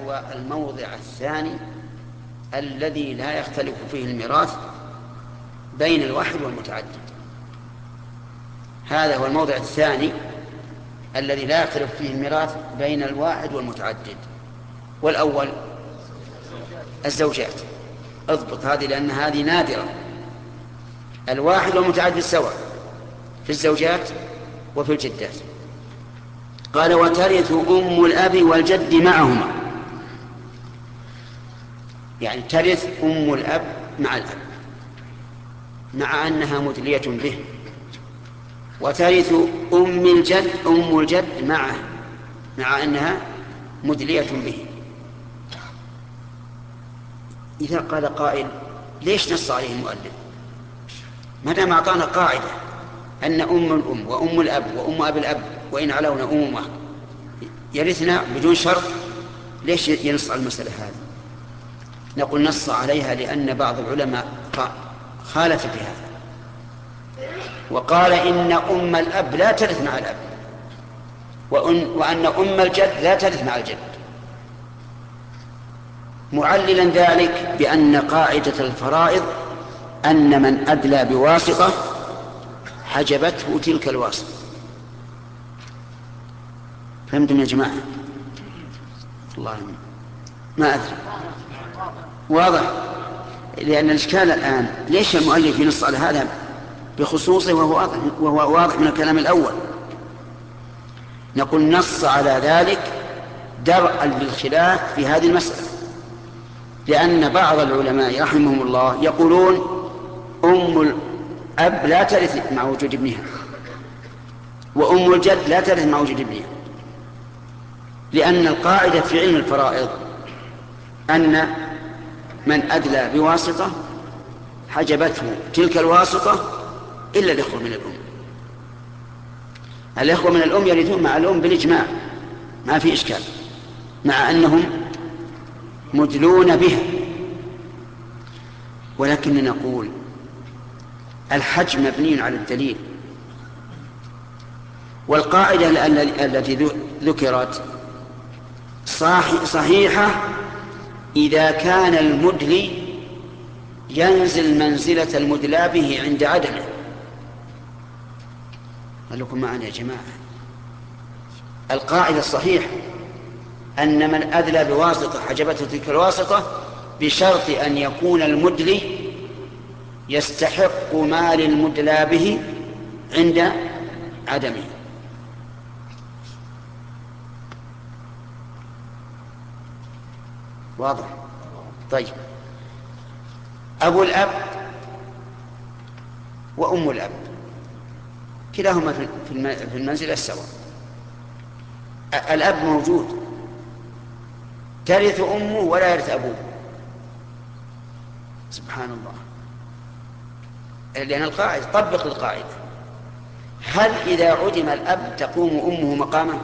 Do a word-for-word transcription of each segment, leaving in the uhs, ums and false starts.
هو الموضع الثاني الذي لا يختلف فيه الميراث بين الواحد والمتعدد. هذا هو الموضع الثاني الذي لا يختلف فيه الميراث بين الواحد والمتعدد. والأول الزوجات. اضبط هذه لأن هذه نادرة. الواحد والمتعدد سواء في الزوجات وفي الجدات. قال وترث أم الأب والجد معهما، يعني ترث أم الأب مع الأب مع أنها مدلية به، وترث أم الجد أم الجد معه مع أنها مدلية به. إذا قال قائل ليش نص عليه المؤلف ما دام أعطانا قاعدة أن أم الأم وأم الأب وأم أب الأب وإن علونا أمومة يرثنا بدون شرط، ليش ينص على المسألة هذه؟ نقول نص عليها لأن بعض العلماء خالف في هذا وقال إن أم الأب لا ترث مع الأب وأن أم الجد لا ترث مع الجد، معللا ذلك بأن قاعدة الفرائض أن من أدلى بواسطة حجبته تلك الواسطة. فهمتم يا جماعة؟ الله ما أدري واضح، لأن الإشكال الآن ليش المؤلف ينص على هذا بخصوصه وهو واضح, وهو واضح من الكلام الأول؟ نقول نص على ذلك درءا للخلاف في هذه المسألة، لأن بعض العلماء رحمهم الله يقولون أم الأب لا ترث مع وجود ابنها وأم الجد لا ترث مع وجود ابنها، لأن القاعدة في علم الفرائض أن من أدلى بواسطة حجبته تلك الواسطة إلا الإخوة من الأم. الإخوة من الأم يرثون مع الأم بالإجماع ما في إشكال، مع أنهم مدلون بها. ولكن نقول الحج مبني على الدليل، والقاعدة التي ذكرت صحيحة إذا كان المدلي ينزل منزلة المدلى به عند عدمه. قال لكم معنا يا جماعة، القاعدة الصحيحة أن من أدلى بواسطة حجبته تلك الواسطة بشرط أن يكون المدلي يستحق مال المدلى به عند عدمه. واضح؟ طيب، أبو الأب وأم الأب كلاهما في المنزل السواء. الأب موجود ترث أمه ولا يرث أبوه، سبحان الله، لأن القاعدة طبق القاعدة. هل إذا عدم الأب تقوم أمه مقامه؟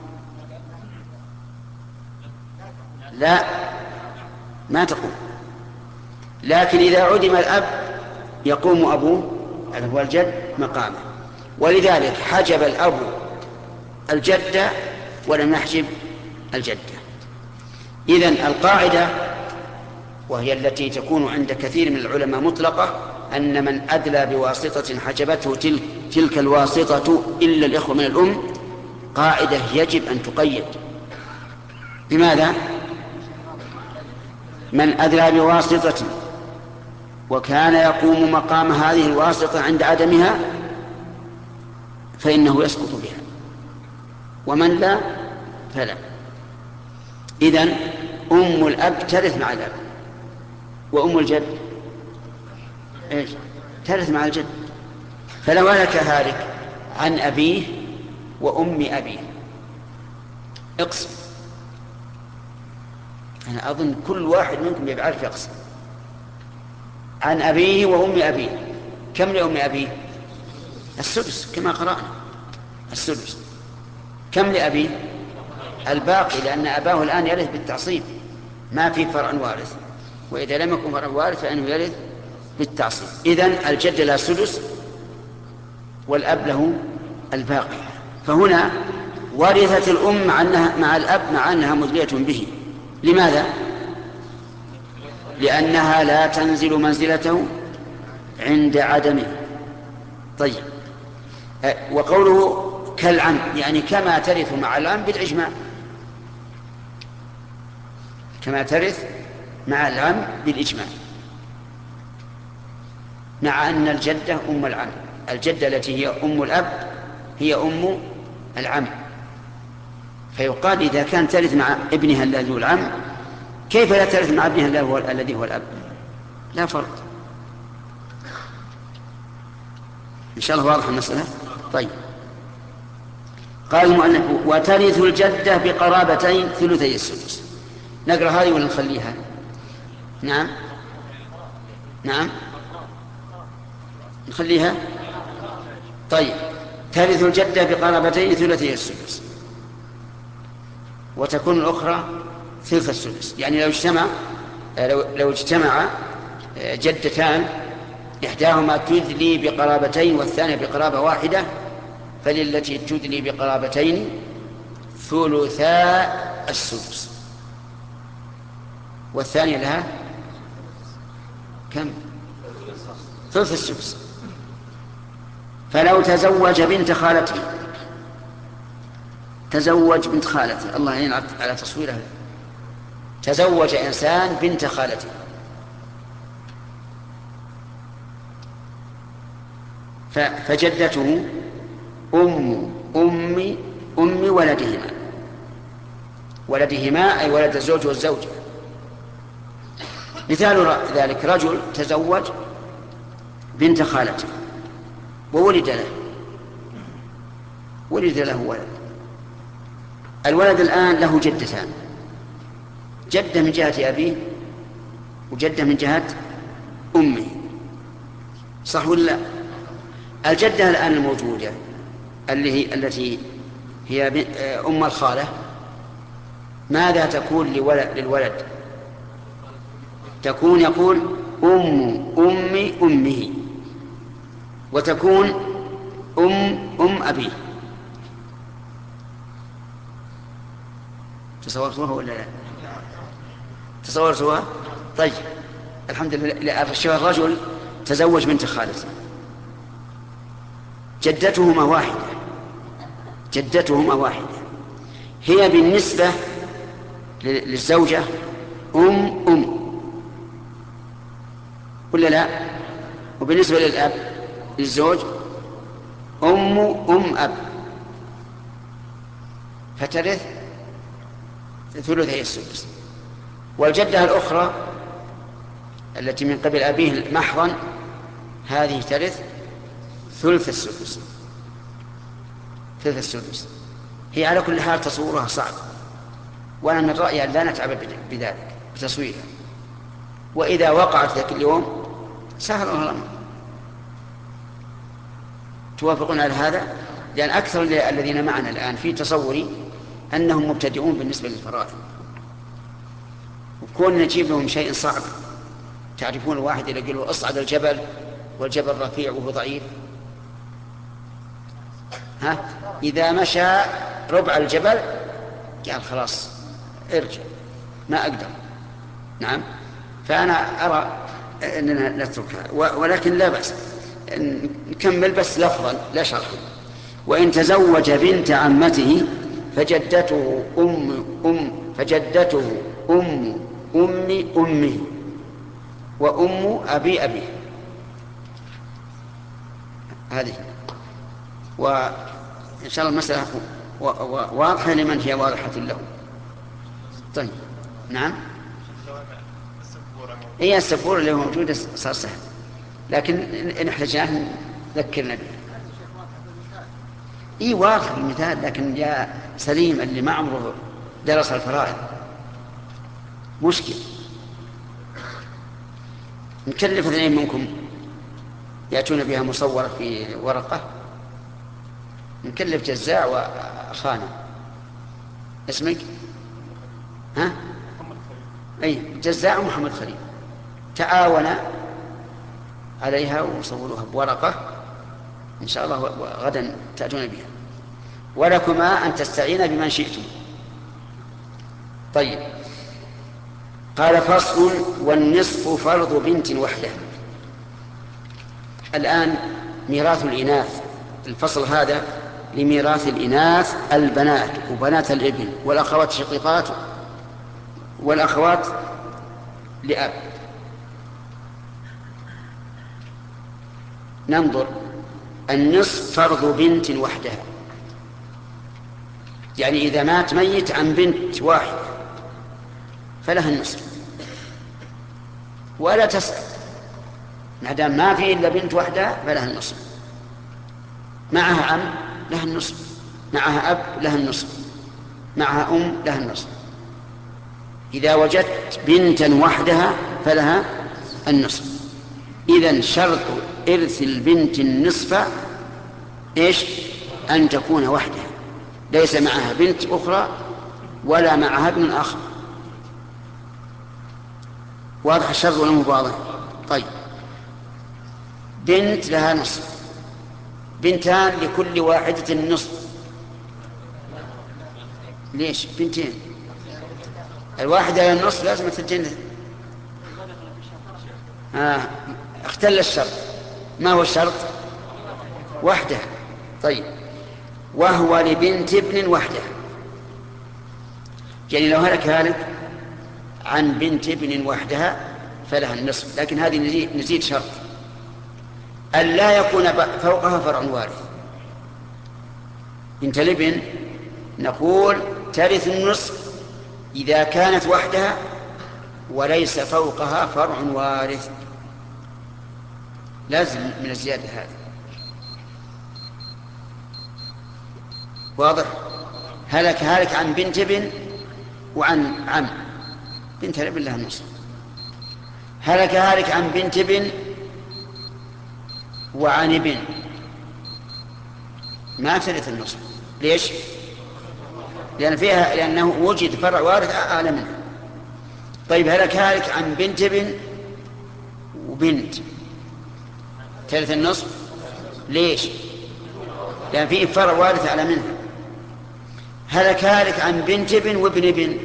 لا، ما تقوم. لكن إذا عدم الأب يقوم أبوه هو الجد مقامه، ولذلك حجب الأب الجدة ولم يحجب الجدة. إذن القاعدة، وهي التي تكون عند كثير من العلماء مطلقة، أن من أدلى بواسطة حجبته تلك, تلك الواسطة إلا الإخوة من الأم، قاعدة يجب أن تقيد. لماذا؟ من أدلى بواسطة وكان يقوم مقام هذه الواسطة عند عدمها فإنه يسقط بها، ومن لا فلا. إذن أم الأب ترث مع الأب، وأم الجد إيش؟ ترث مع الجد. فلو هلك هالك عن أبيه وأم أبيه اقسم. أنا أظن كل واحد منكم يعرف يقسم. عن أبيه وأم أبيه، كم لأم أبيه؟ السدس كما قرأنا، السدس. كم لأبيه؟ الباقي، لأن أباه الآن يرث بالتعصيب، ما في فرع وارث، وإذا لم يكن فرع وارث فإنه يرث بالتعصيب. إذن الجد له السدس والأب له الباقي. فهنا ورثت الأم مع, أنها مع الأب مع أنها مدلية به، لماذا؟ لأنها لا تنزل منزلته عند عدمه. طيب، وقوله كالعم يعني كما ترث مع العم بالإجماع، كما ترث مع العم بالإجماع، مع أن الجدة أم العم، الجدة التي هي أم الأب هي أم العم، فيقال إذا كانت ترث مع ابنها الذي هو العم كيف لا ترث مع ابنها الذي هو الأب؟ لا فرق. إن شاء الله واضح المسألة. طيب، قال المؤلف وترث الجدة بقرابتين ثلثي السدس. نقرأ هذه ولا نخليها؟ نعم نعم نخليها. طيب، ترث الجدة بقرابتين ثلثي السدس، وتكون الأخرى ثلث السدس. يعني لو اجتمع لو, لو اجتمع جدتان إحداهما تدلي بقرابتين والثانية بقرابة واحدة، فللتي تدلي بقرابتين ثلثا السدس، والثانية لها كم؟ ثلث السدس. فلو تزوج بنت خالته، تزوج بنت خالته، الله يعين على تصويرها، تزوج إنسان بنت خالته، فجدته أم أم أم ولدهما، ولدهما أي ولد الزوج والزوجة. مثال ذلك رجل تزوج بنت خالته وولد له ولد له ولد. الولد الآن له جدتان، جدة من جهة أبيه وجدة من جهة أمه، صح ولا لا؟ الجدة الآن الموجودة اللي هي التي هي أم الخالة ماذا تكون للولد؟ تكون يقول أم أم أمه، وتكون أم أم أبيه. تصورتوها ولا لا؟ تصورتوها؟ طيب، الحمد لله. الرجل تزوج بنت خالته، جدتهما واحدة، جدتهما واحدة، هي بالنسبة للزوجة أم أم ولا لا؟ وبالنسبة للأب للزوج أم أم أب، فترث ثلثي السدس. والجدة الأخرى التي من قبل أبيه محضا هذه ترث ثلث السدس، ثلث السدس. هي على كل حال تصورها صعب، وأنا من رأيي أن لا نتعب بذلك بتصويرها، وإذا وقعت ذاك اليوم سهل الأمر. توافقون على هذا؟ لأن أكثر الذين معنا الآن في تصوري أنهم مبتدئون بالنسبة للفرائض، وكون نجيب لهم شيء صعب. تعرفون الواحد إذا قالوا أصعد الجبل والجبل رفيع وهو ضعيف، ها إذا مشى ربع الجبل قال خلاص ارجع ما أقدر. نعم، فأنا أرى أننا نتركها، ولكن لا بأس نكمل بس لفظا لا شرحا. وإن تزوج بنت عمته فجدته أم أم فجدته أم أم أمه وأم أبي أبيه. هذه وإن شاء الله المسألة واضحة لمن هي واضحة له. طيب، نعم. هي السبورة اللي موجودة صار سهل، لكن إن احتاجناه ذكرنا به. إيه واضح المثال، لكن يا سليم اللي ما عمره درس الفرائض مشكل. نكلف اثنين منكم يأتون بها مصورة في ورقة، نكلف جزاع وخانة. اسمك؟ ها؟ أي جزاع محمد خليل، تعاونا عليها وصوروها بورقة إن شاء الله غدا تأتون بها، ولكما أن تستعين بمن شئتم. طيب، قال فصل: والنصف فرض بنت وحده. الآن ميراث الإناث، الفصل هذا لميراث الإناث البنات وبنات الابن والأخوات الشقيقات والأخوات لأب. ننظر: النصف فرض بنت وحدها، يعني إذا مات ميت عن بنت واحدة فلها النصف ولا تسأل، ما دام ما في إلا بنت واحدة فلها النصف. معها عم لها النصف، معها أب لها النصف، معها أم لها النصف. إذا وجدت بنتا وحدها فلها النصف. إذن شرط إرث البنت النصف إيش؟ أن تكون وحدها، ليس معها بنت أخرى ولا معها ابن آخر. واضح الشرط ولا مو واضح؟ طيب، بنت لها نصف، بنتان لكل واحدة النصف. ليش بنتين؟ الواحدة لها النصف لازم تتجنن. آه. اختل الشرط. ما هو الشرط؟ وحده. طيب، وهو لبنت ابن وحده، يعني لو هلك هالك عن بنت ابن وحدها فلها النصف، لكن هذه نزيد, نزيد شرط: أن لا يكون فوقها فرع وارث. بنت الابن نقول ترث النصف إذا كانت وحدها وليس فوقها فرع وارث، لازم من الزيادة هذه. واضح؟ هلك هالك عن بنت ابن وعن عم، بنت الابن لها النصف. هلك هالك عن بنت ابن وعن ابن، ما ترث النصف. ليش؟ لأن فيها لأنه وجد فرع وارث أعلى منها. طيب، هلك هالك عن بنت ابن وبنت، ترث النصف. ليش؟ لأن فيه فرع وارث أعلى منها. هلك هالك عن بنت ابن وابن ابن،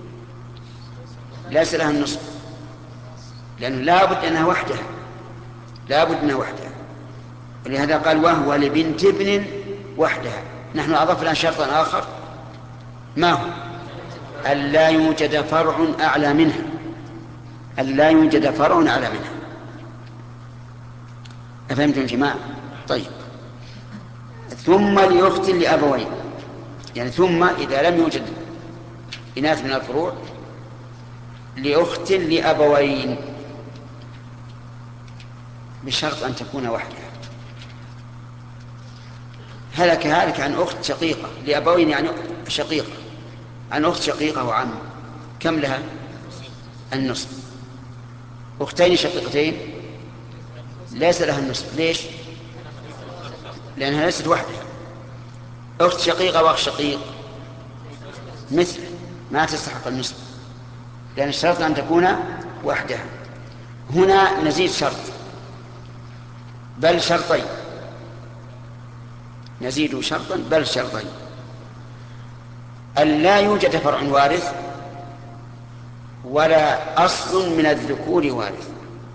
ليس لها النصف، لأنه لا بد أنها وحدها، لا بد أنها وحدها. ولهذا قال: وهو لبنت ابن وحدها. نحن أضفنا شرطا آخر، ما هو؟ أن لا يوجد فرع أعلى منها، أن لا يوجد فرع أعلى منها. أفهمتم يا جماعة؟ طيب، ثم لأخت لأبوين، يعني ثم إذا لم يوجد إناث من الفروع لأخت لأبوين بشرط أن تكون وحدها. هلك هالك عن أخت شقيقة لأبوين، يعني شقيقة عن أخت شقيقة وعم، كم لها؟ النصف. أختين شقيقتين ليس لها النصف. ليش؟ لأنها ليست وحدها. أخت شقيقة وأخ شقيق مثل ما تستحق النصف، لأن الشرط أن تكون وحدها. هنا نزيد شرط، بل شرطين، نزيد شرطا بل شرطين: أن لا يوجد فرع وارث ولا أصل من الذكور وارث.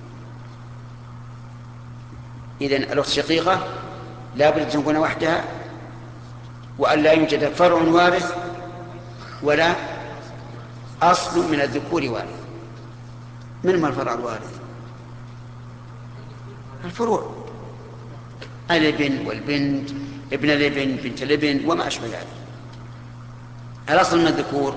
إذن الأخت الشقيقة لا بد أن تكون وحدها، وأن لا يوجد فرع وارث ولا أصل من الذكور وارث. من ما الفرع الوارث؟ الفروع، الابن والبنت، ابن الابن، بنت الابن، وما أشبه ذلك. الأصل من الذكور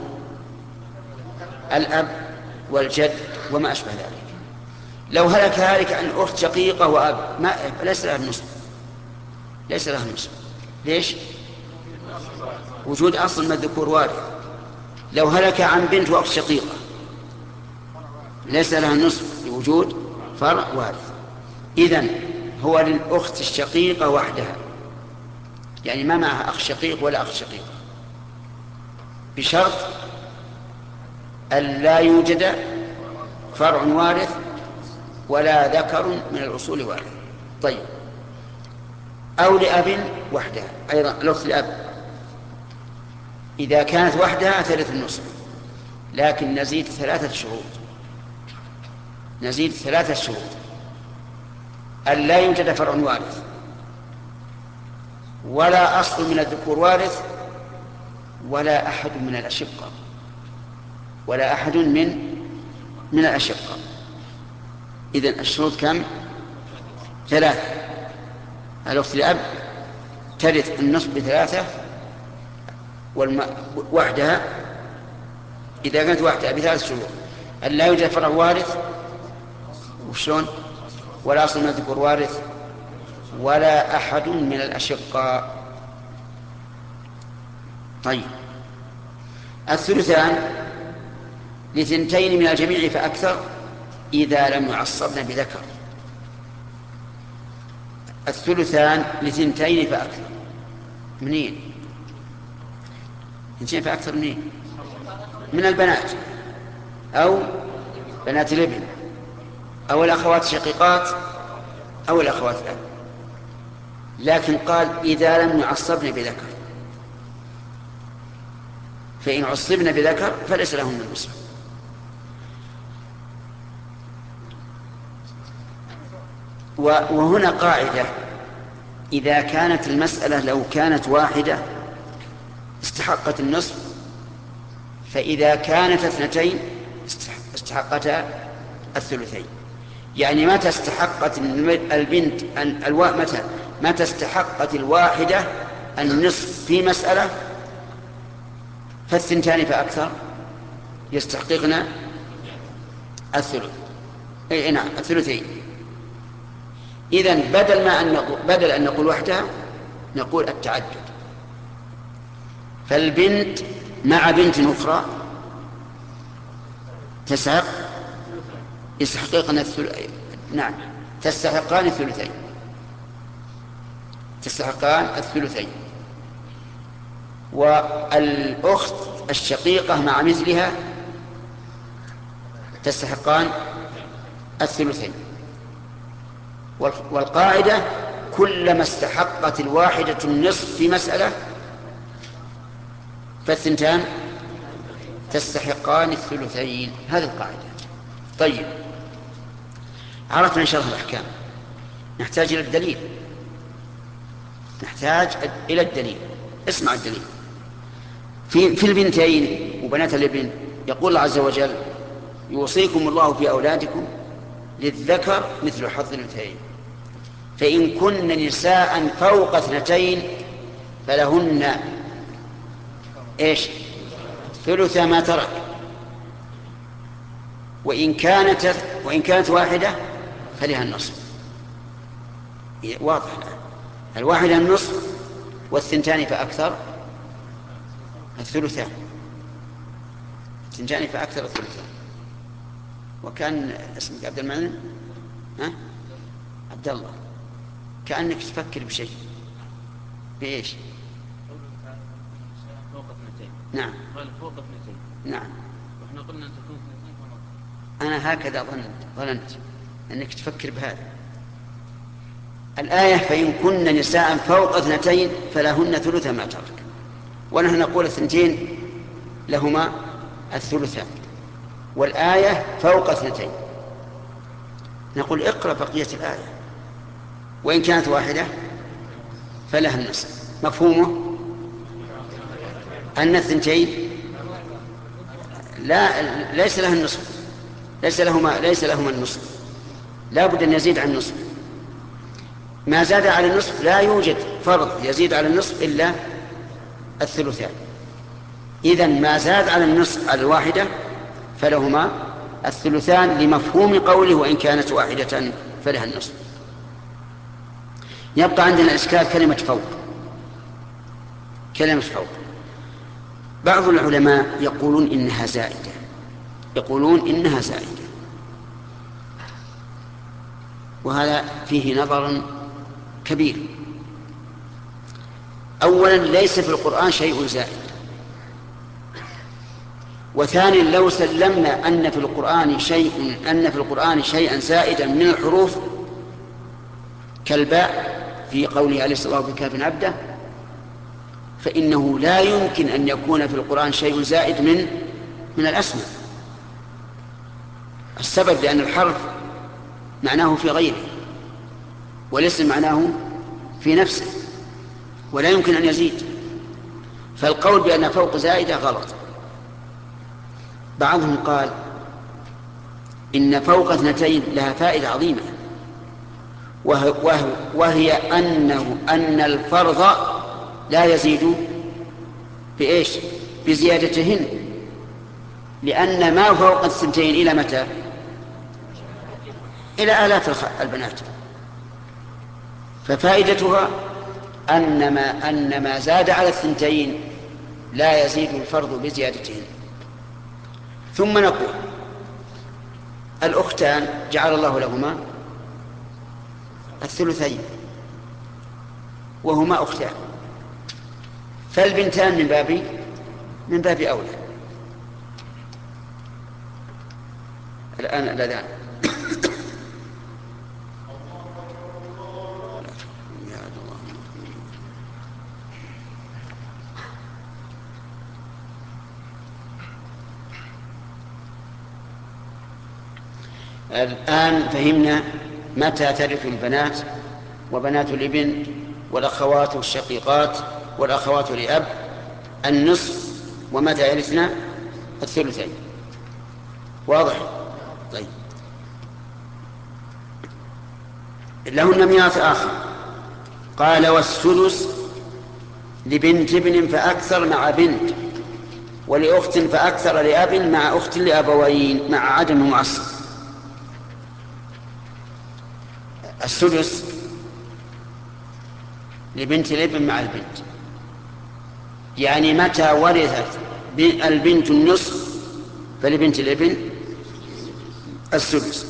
الأب والجد وما أشبه ذلك. لو هلك هالك عن أخت شقيقة وأب ما ليس لها النصف، ليس لها النصف. ليش؟ وجود أصل من الذكور وارث. لو هلك عن بنت وأخت شقيقة ليس لها النصف لوجود فرع وارث. إذن هو للأخت الشقيقة وحدها، يعني ما معها أخ شقيق ولا أخ شقيق، بشرط أن لا يوجد فرع وارث ولا ذكر من الأصول وارث. طيب، أو لأب وحدها أيضا، الأخت لأب إذا كانت وحدها ثلاث النصف، لكن نزيد ثلاثة شروط. نزيد ثلاثة شروط: أن لا يوجد فرع وارث، ولا أصل من الذكور وارث، ولا أحد من الأشقة، ولا أحد من من الأشقة. إذن الشروط كم؟ ثلاثة. الأخت لأب ترث النصف بثلاثة، والم... وحدها إذا كانت وحدها بثلاث شروط: أن لا يوجد فرع وارث، وشلون؟ ولا أصل من الذكور وارث، ولا أحد من الأشقاء. طيب، الثلثان لثنتين من الجميع فأكثر إذا لم يعصبن بذكر. الثلثان لثنتين فأكثر منين؟ اثنتين فأكثر منين؟ من البنات أو بنات الابن أو الأخوات الشقيقات أو الأخوات الأب. لكن قال إذا لم يعصبن بذكر، فإن عصبن بذكر فليس لهن النصف. وهنا قاعدة: إذا كانت المسألة لو كانت واحدة استحقت النصف، فإذا كانت اثنتين استحقتا الثلثين. يعني متى استحقت البنت الواء متى متى استحقت الواحدة النصف في مسألة، فالثنتان فأكثر يستحققن الثلث. أي نعم، الثلثين. إذن بدل ما أن نقول بدل أن نقول وحدها نقول التعدد. فالبنت مع بنت أخرى تستحق يستحققن الثلثين. نعم، تستحقان الثلثين تستحقان الثلثين والأخت الشقيقة مع مثلها تستحقان الثلثين. والقاعدة: كلما استحقت الواحدة النصف في مسألة فالثنتان تستحقان الثلثين. هذه القاعدة. طيب، عرفنا إن شاء الله الأحكام. نحتاج إلى الدليل نحتاج إلى الدليل. اسمع الدليل. في في البنتين وبنات الابن يقول الله عز وجل: يوصيكم الله في أولادكم للذكر مثل حظ الأنثيين، فإن كن نساء فوق اثنتين فلهن إيش؟ ثلث ما ترك، وإن كانت وإن كانت واحدة فلها النصف. واضح الآن. الواحدة النصف والثنتان فأكثر الثلثان الثنتان فأكثر الثلثان. وكان اسمك عبد المنعم؟ ها؟ عبد الله. كأنك تفكر بشيء. بإيش؟ فوق اثنتين. نعم. قال فوق اثنتين. نعم. واحنا قلنا أن تكون اثنتين فقط. أنا هكذا ظننت ظننت أنك تفكر بهذا. الآية: فإن كن نساء فوق اثنتين فلهن ثلث ما ترك، ونحن نقول الثنتين لهما الثلثان، والآية فوق اثنتين. نقول اقرأ بقية الآية: وإن كانت واحدة فلها النصف. مفهومه أن الثنتين لا ليس لها النصف، ليس لهما ليس لهما النصف، لا بد أن يزيد عن النصف. ما زاد على النصف لا يوجد فرض يزيد على النصف إلا الثلثان. إذن ما زاد على النصف على الواحدة فلهما الثلثان، لمفهوم قوله: وإن كانت واحدة فلها النصف. يبقى عندنا إشكال كلمة فوق. كلمة فوق بعض العلماء يقولون إنها زائدة يقولون إنها زائدة وهذا فيه نظر كبير. أولا، ليس في القرآن شيء زائد. وثانيا، لو سلمنا أن في القرآن شيء أن في القرآن شيئا زائدا من الحروف كالباء في قوله عليه الصلاة والسلام: بكاف عبده، فإنه لا يمكن أن يكون في القرآن شيء زائد من من الأسماء. السبب لأن الحرف معناه في غيره، والاسم معناه في نفسه، ولا يمكن أن يزيد. فالقول بأن فوق زائدة غلط. بعضهم قال إن فوق اثنتين لها فائدة عظيمة، وهو وهي أنه أن الفرض لا يزيد بإيش؟ بزيادتهن، لأن ما فوق الثنتين إلى متى؟ إلى آلاف البنات. ففائدتها أن ما, أن ما زاد على الثنتين لا يزيد الفرض بزيادتهن. ثم نقول الأختان جعل الله لهما الثلثين وهما أختان، فالبنتان من باب من باب أولى. الآن الأذان. الآن فهمنا متى ترث البنات وبنات الابن والأخوات الشقيقات والأخوات لأب النصف، ومتى يرثنا الثلثين. واضح؟ طيب، لهن ميراث آخر. قال والسدس لبنت ابن فأكثر مع بنت، ولأخت فأكثر لأب مع أخت لأبوين مع عدم معصب. السدس لبنت الابن مع البنت، يعني متى ورثت البنت النصف فلبنت الابن السدس.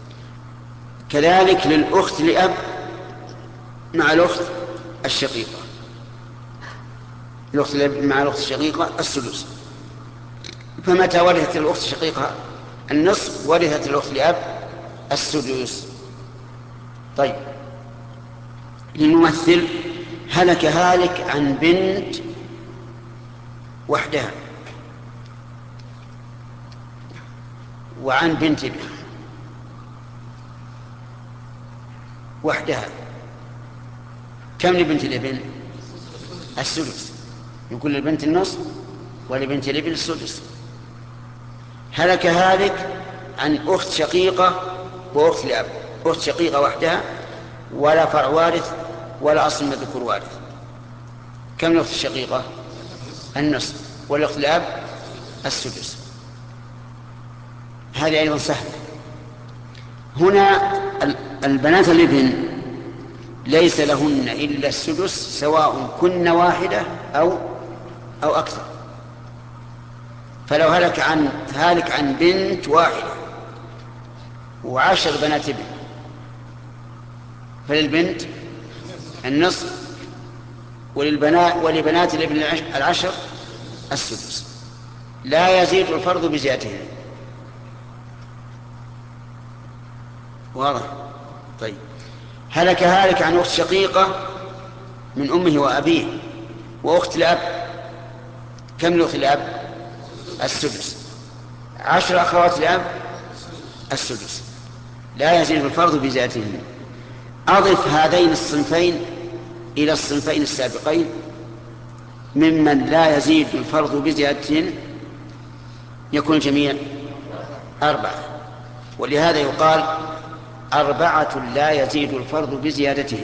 كذلك للأخت لأب مع الأخت الشقيقة، الأخت لأب مع الأخت الشقيقة السدس. فمتى ورثت الأخت الشقيقة النصف ورثت الأخت لأب السدس. طيب، لنمثل هلك هالك عن بنت وحدها وعن بنت ابن وحدها. كم لبنت الابن؟ السدس. يقول للبنت النصف ولبنت الابن السدس. هلك هالك عن أخت شقيقة وأخت لأب، أخت شقيقة وحدها ولا فرع وارث ولا أصل مذكور وارث. كم الأخت الشقيقة؟ النصف، والأخت لأب السدس. هذه أيضا سهلة. هنا البنات الابن ليس لهن إلا السدس سواء كن واحدة أو أو أكثر. فلو هلك عن هالك عن بنت واحدة وعشر بنات ابن فللبنت النصف، وللبنات ولبنات الابن العشر السدس، لا يزيد الفرض بزيادتهن. واضح؟ طيب، هلك هالك عن أخت شقيقة من أمه وأبيه وأخت لأب. كم الأخت لأب؟ السدس. عشر أخوات لأب السدس، لا يزيد الفرض بزيادتهن. أضف هذين الصنفين إلى الصنفين السابقين ممن لا يزيد الفرض بزيادتهن يكون الجميع أربعة. ولهذا يقال أربعة لا يزيد الفرض بزيادتهن: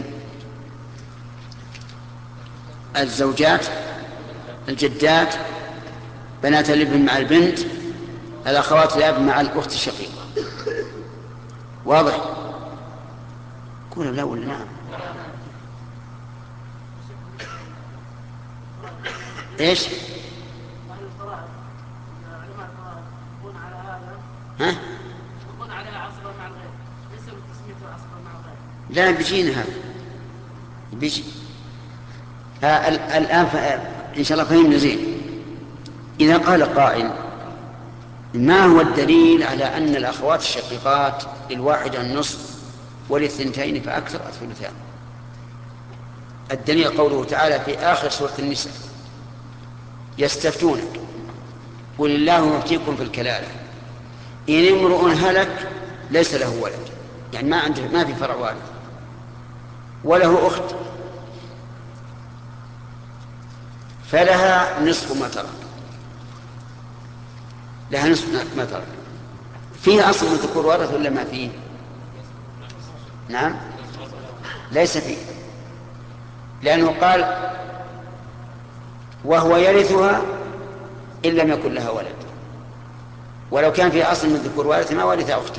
الزوجات، الجدات، بنات الابن مع البنت، الأخوات الأب مع الأخت الشقيقة. واضح؟ قولوا لا ولا نعم. ايش؟ ها؟ لا بيجينا هذا بيجي. الآن إن شاء الله فهمنا زين. إذا قال قائل ما هو الدليل على أن الأخوات الشقيقات للواحدة النصف وللثنتين فأكثر الثلثان؟ الدليل قوله تعالى في آخر سورة النساء: يستفتونك قل الله يفتيكم في الكلالة إن امرؤ هلك ليس له ولد يعني ما عنده ما في فرع وارث، وله أخت فلها نصف ما ترك، لها نصف ما ترك. فيه أصل من ذكور وارث ولا ما فيه؟ نعم ليس فيه، لأنه قال وهو يرثها إن لم يكن لها ولد، ولو كان في أصل من ذكور وارث ما ورث أخته.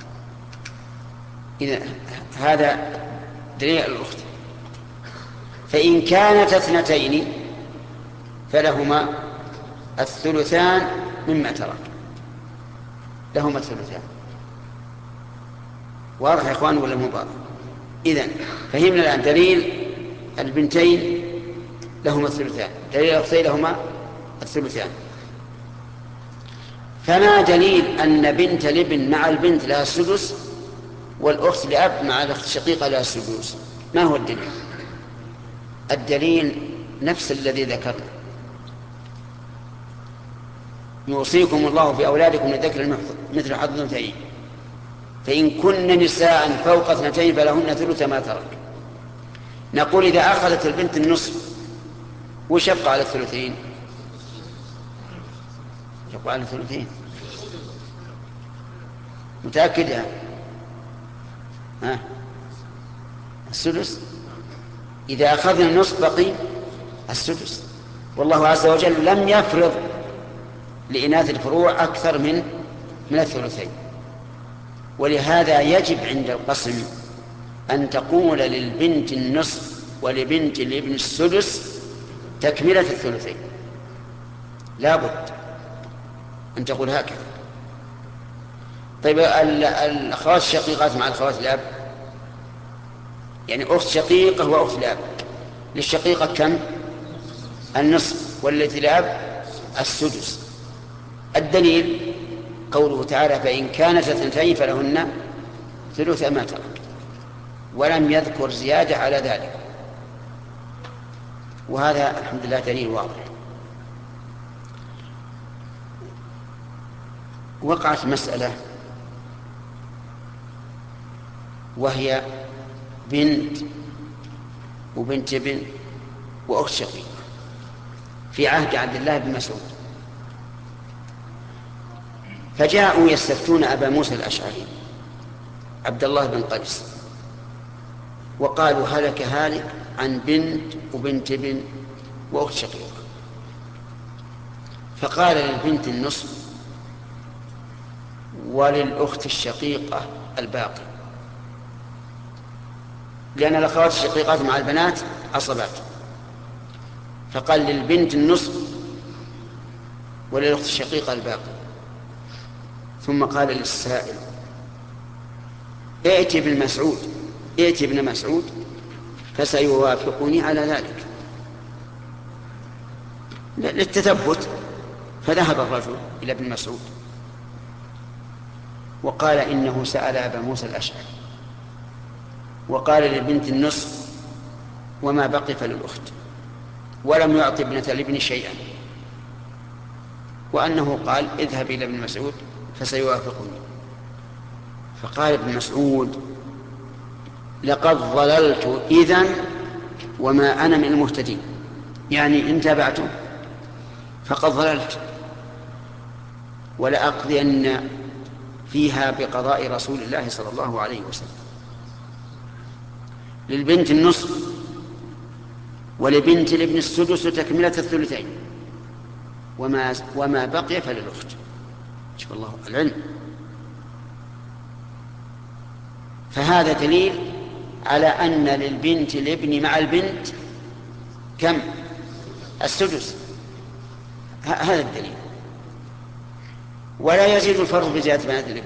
إذا هذا دليل الأخت. فإن كانت اثنتين فلهما الثلثان مما ترك، لهما الثلثان. واضح يا إخوان ولا مو واضح؟ إذن فهمنا الآن دليل البنتين لهما الثلثان، دليل الأختين لهما الثلثان. فما دليل أن بنت الابن مع البنت لها السدس والأخت لأب مع الأخت الشقيقة لها السدس؟ ما هو الدليل؟ الدليل نفس الذي ذكرنا: يوصيكم الله في أولادكم للذكر مثل حظ الأنثيين، فإن كن نساء فوق اثنتين فلهن ثلث ما ترك. نقول إذا أخذت البنت النصف وش يبقى على الثلثين؟ يبقى على الثلثين. متأكد يا ها؟ السدس. إذا أخذنا النصف بقي السدس، والله عز وجل لم يفرض لإناث الفروع أكثر من من الثلثين. ولهذا يجب عند القسم أن تقول للبنت النصف ولبنت الابن السدس تكملة الثلثين، لا بد أن تقول هكذا. طيب الأخوات الشقيقات مع الأخوات الأب، يعني أخت شقيقة وأخت الأب، للشقيقة كم؟ النصف، والتي الأب السدس. الدليل قوله تعالى: فإن كانت اثنتين فلهن ثلث ما ترك، ولم يذكر زيادة على ذلك. وهذا الحمد لله دليل واضح. وقعت مسألة وهي بنت وبنت ابن وأخت شقيقة في عهد عبد الله بن مسعود، فجاءوا يستفتون أبا موسى الأشعري عبد الله بن قيس، وقالوا هلك هالك عن بنت وبنت ابن وأخت شقيقة. فقال للبنت النصف وللأخت الشقيقة الباقي، لأن الأخوات الشقيقات مع البنات عصبات. فقال للبنت النصف وللأخت الشقيقة الباقي. ثم قال للسائل: ائت ابن مسعود ائت ابن مسعود فسيوافقني على ذلك، للتثبت. فذهب الرجل إلى ابن مسعود وقال إنه سأل أبا موسى الأشعري وقال للبنت النصف وما بقي فللأخت، ولم يعطي ابنة الابن شيئا، وأنه قال: اذهب إلى ابن مسعود فسيوافقني. فقال ابن مسعود: لقد ضللت إذن وما أنا من المهتدين، يعني إن تابعته فقد ضللت، ولأقضين فيها بقضاء رسول الله صلى الله عليه وسلم. للبنت النصف ولبنت الابن السدس تكملة الثلثين، وما وما بقي فللأخت. شوف الله العلم. فهذا دليل على أن للبنت الابن مع البنت كم؟ السدس. هذا الدليل. ولا يزيد الفرض بزيادة بنات الابن،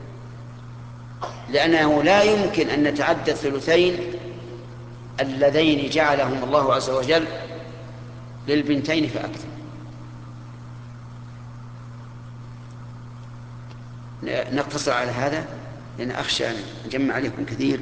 لأنه لا يمكن أن نتعدى الثلثين اللذين جعلهم الله عز وجل للبنتين فأكثر. نقتصر على هذا لأن أخشى أن أجمع عليكم كثير.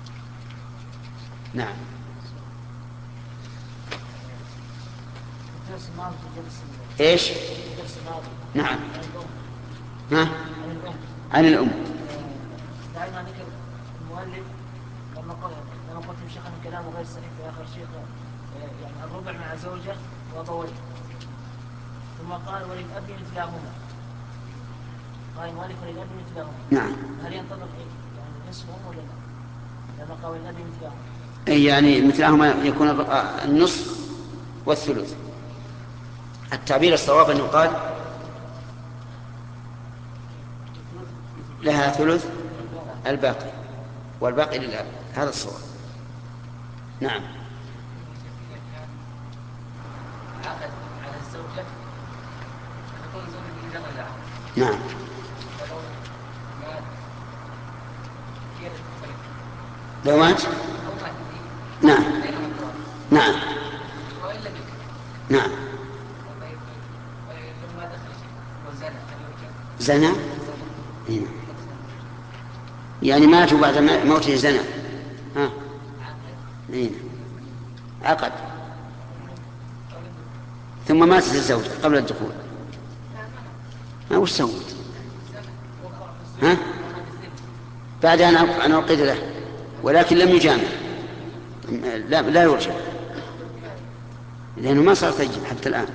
نعم. إيش؟ نعم. ها؟ عن الأم. دائما ذكر المؤلف لما قال لما قلت من شيخنا كلامه غير صحيح في آخر شيخ يعني الربع مع زوجة وأبويه ثم قال وللأب مثلهما قال المؤلف وللأب مثلهما. نعم. هل ينطبق يعني نصفهم ولا لا؟ لما قال وللأب مثلهما. يعني مثلهما يكون النصف والثلث. التعبير الصواب أن يقال لها ثلث الباقي والباقي للأب، هذا الصواب. نعم. عقد على الزوجة تكون زوجة إذا غلع. نعم. لو مات. نعم. نعم. نعم. زنا. يعني ماتوا بعد موته زنا. ها. عقد ثم ماتت الزوجة قبل الدخول. ما وش سوت؟ ها؟ بعد أن أن أوقد له ولكن لم يجامع لا لا يرجع لأنه ما صار ثيب حتى الآن.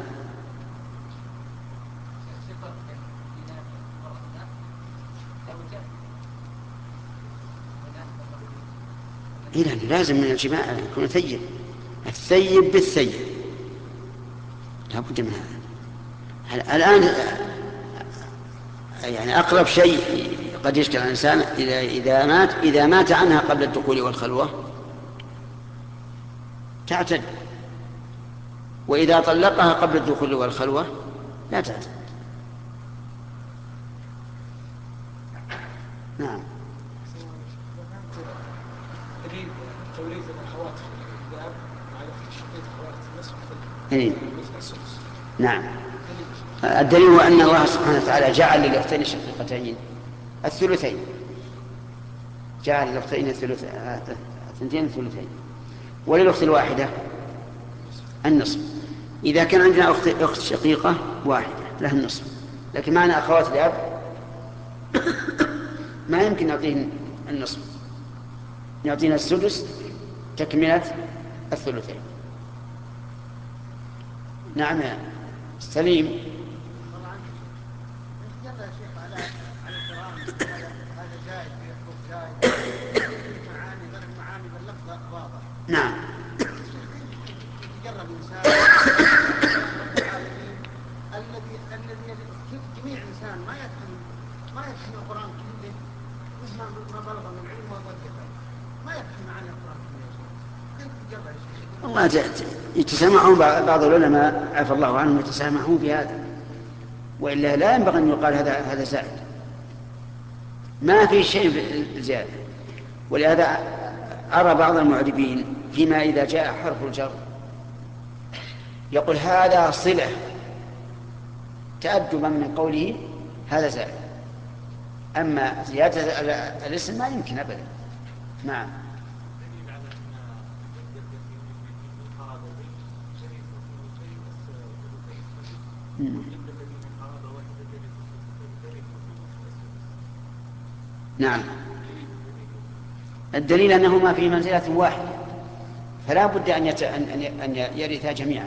إيه لازم من الجماع يكون ثيب. الثيب بالثيب لا بد من هذا. الآن يعني أقرب شيء قد يشكل الإنسان إذا إذا مات إذا مات عنها قبل الدخول والخلوة تعتد، وإذا طلقها قبل الدخول والخلوة لا تعتد. نعم. توريث الأخوات الأب على شقيق أخوات النصف إيه. نعم. الدليل هو أن الله سبحانه وتعالى جعل للأختين الشقيقتين الثلثين، جعل للأختين الثلث الثنتين الثلثين وللأخت الواحدة النصف. إذا كان عندنا أخت أخت شقيقة واحدة لها النصف، لكن معنا أخوات الأب ما يمكن نعطيهن النصف، يعطينا السدس تكملة الثلثين. نعم يا سليم. نعم. يجرب الإنسان الذي الذي جميع إنسان ما يفهم ما يفهم القرآن كله وما ما بلغ من علم وضبطه ما يفهم معنى القرآن كله. كيف تجرب؟ والله يتسامحون بعض العلماء عفى الله عنهم يتسامحون في هذا، وإلا لا ينبغي أن يقال هذا هذا زائد، ما في شيء زيادة. ولهذا أرى بعض المعربين فيما إذا جاء حرف الجر يقول هذا صلة تأدبا من قوله هذا زائد، أما زيادة الاسم ما يمكن أبدا. نعم. نعم. الدليل أنهما في منزلة واحدة فلا بد أن, يت... أن يرثا جميعا.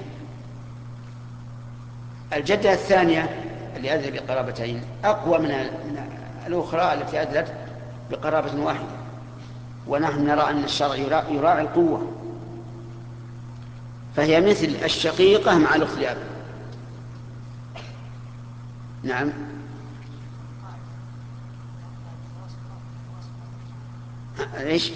الجدة الثانية اللي أدلت بقرابتين أقوى من الأخرى التي أدلت بقرابة واحدة، ونحن نرى أن الشرع يراعي القوة، فهي مثل الشقيقة مع الأخت الأب. نعم. ايش؟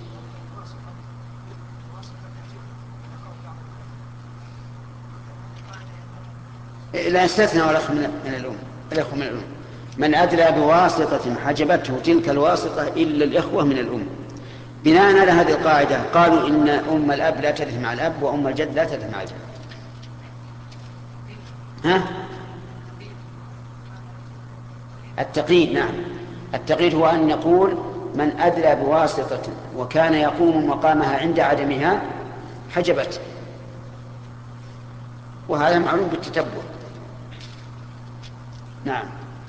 لا استثنى الأخ من الأم، الأخ من الأم من أدلى بواسطة حجبته تلك الواسطة إلا الإخوة من الأم. بناء على هذه القاعدة قالوا إن أم الأب لا ترث مع الأب وأم الجد لا ترث مع الجد. ها؟ التقييد. نعم. التقييد هو أن نقول من أدلى بواسطة وكان يقوم مقامها عند عدمها حجبت. وهذا معلوم بالتتبع. نعم.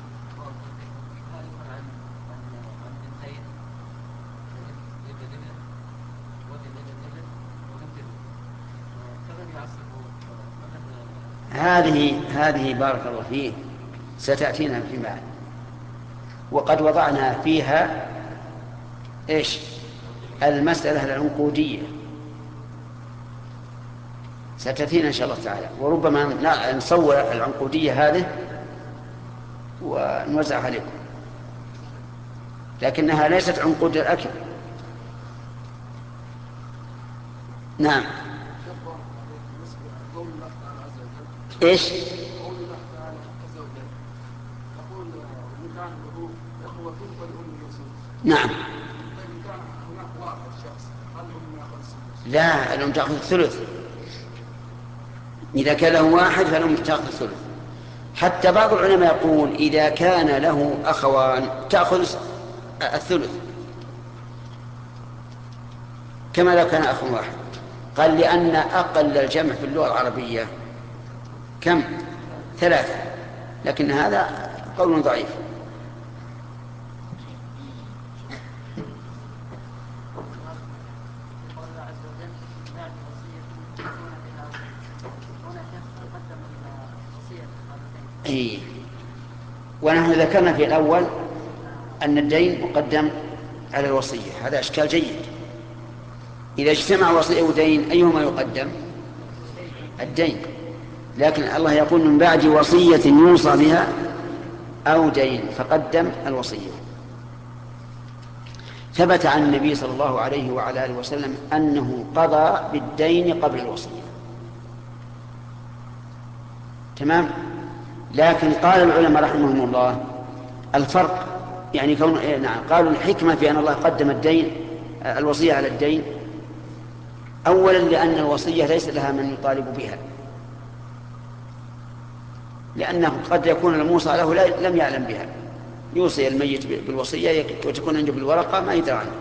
هذه هذه بارك الله فيه ستأتينا في بعد، وقد وضعنا فيها ايش؟ المسألة العنقودية ستأتينا إن شاء الله تعالى، وربما نصور العنقودية هذه ونوزعها عليكم، لكنها ليست عنقود الأكل. نعم. ايش؟ نعم. لا، لهم تأخذ الثلث. إذا كان له واحد فلهم تأخذ الثلث. حتى بعض العلماء يقول إذا كان له أخوان تأخذ الثلث كما لو كان أخ واحد. قال لأن أقل الجمع في اللغة العربية كم؟ ثلاثة، لكن هذا قول ضعيف. إيه. ونحن ذكرنا في الأول أن الدين مقدم على الوصية، هذا إشكال جيد. إذا اجتمع وصية ودين أيهما يقدم؟ الدين، لكن الله يقول من بعد وصية يوصى بها أو دين فقدم الوصية. ثبت عن النبي صلى الله عليه وعلى آله وسلم أنه قضى بالدين قبل الوصية. تمام. لكن قال العلماء رحمهم الله الفرق يعني كون نعم قالوا الحكمة في أن الله قدم الدين الوصية على الدين أولا لأن الوصية ليس لها من يطالب بها، لأنه قد يكون الموصى له لم يعلم بها، يوصي الميت بالوصية وتكون عنده بالورقة ما يدرى عنه.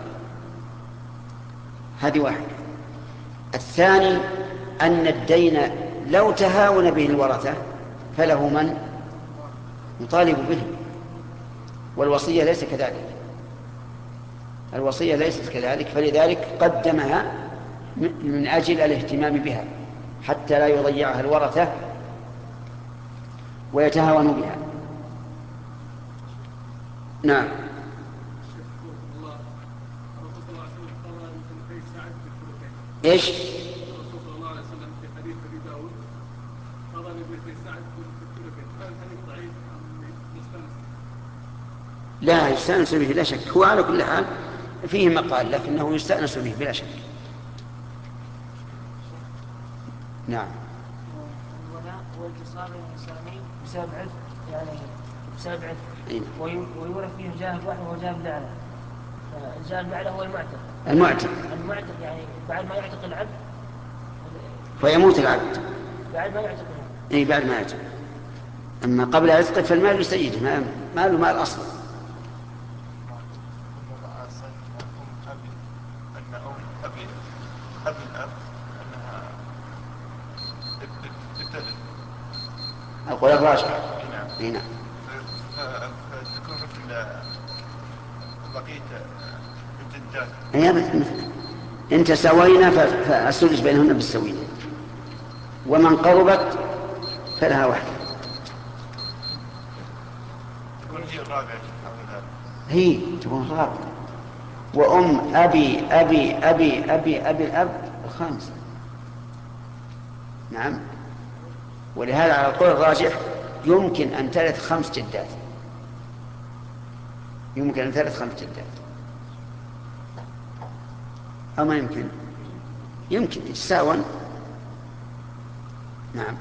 هذه واحدة. الثاني أن الدين لو تهاون به الورثة فله من يطالب به، والوصية ليس كذلك. الوصية ليست كذلك، فلذلك قدمها من أجل الاهتمام بها حتى لا يضيعها الورثة ويتهاونوا بها. نعم. ايش؟ لا يستأنس به لا شك، هو على كل حال فيه مقال لكنه يستأنس به بلا شك. نعم. الولاء والتصال الإنساني بسبب عدل يعني بسبب عدل ويورث فيه جانب واحد وهو جانب الأعلى. الجانب الأعلى هو المعتق. المعتق. المعتق يعني بعد ما يعتق العبد ويموت العبد. بعد ما يعتق. اي بعد ما يعتق. أما قبل عتقه فالمال لسيده، ما ماله مال أصلا. أقول الراجح. نعم. نعم. تكون مثل بقية الجدات. هي مثل إن تساوينا فالسدس بينهن بالسوية، ومن قربت فلها واحدة. تكون هي الرابعة. هي تكون الرابعة. وأم أبي أبي أبي أبي أبي الأب الخامس. نعم. ولهذا على القول الراجح يمكن أن ترث خمس جدات، يمكن أن ترث خمس جدات أو ما يمكن، يمكن يتساون. نعم.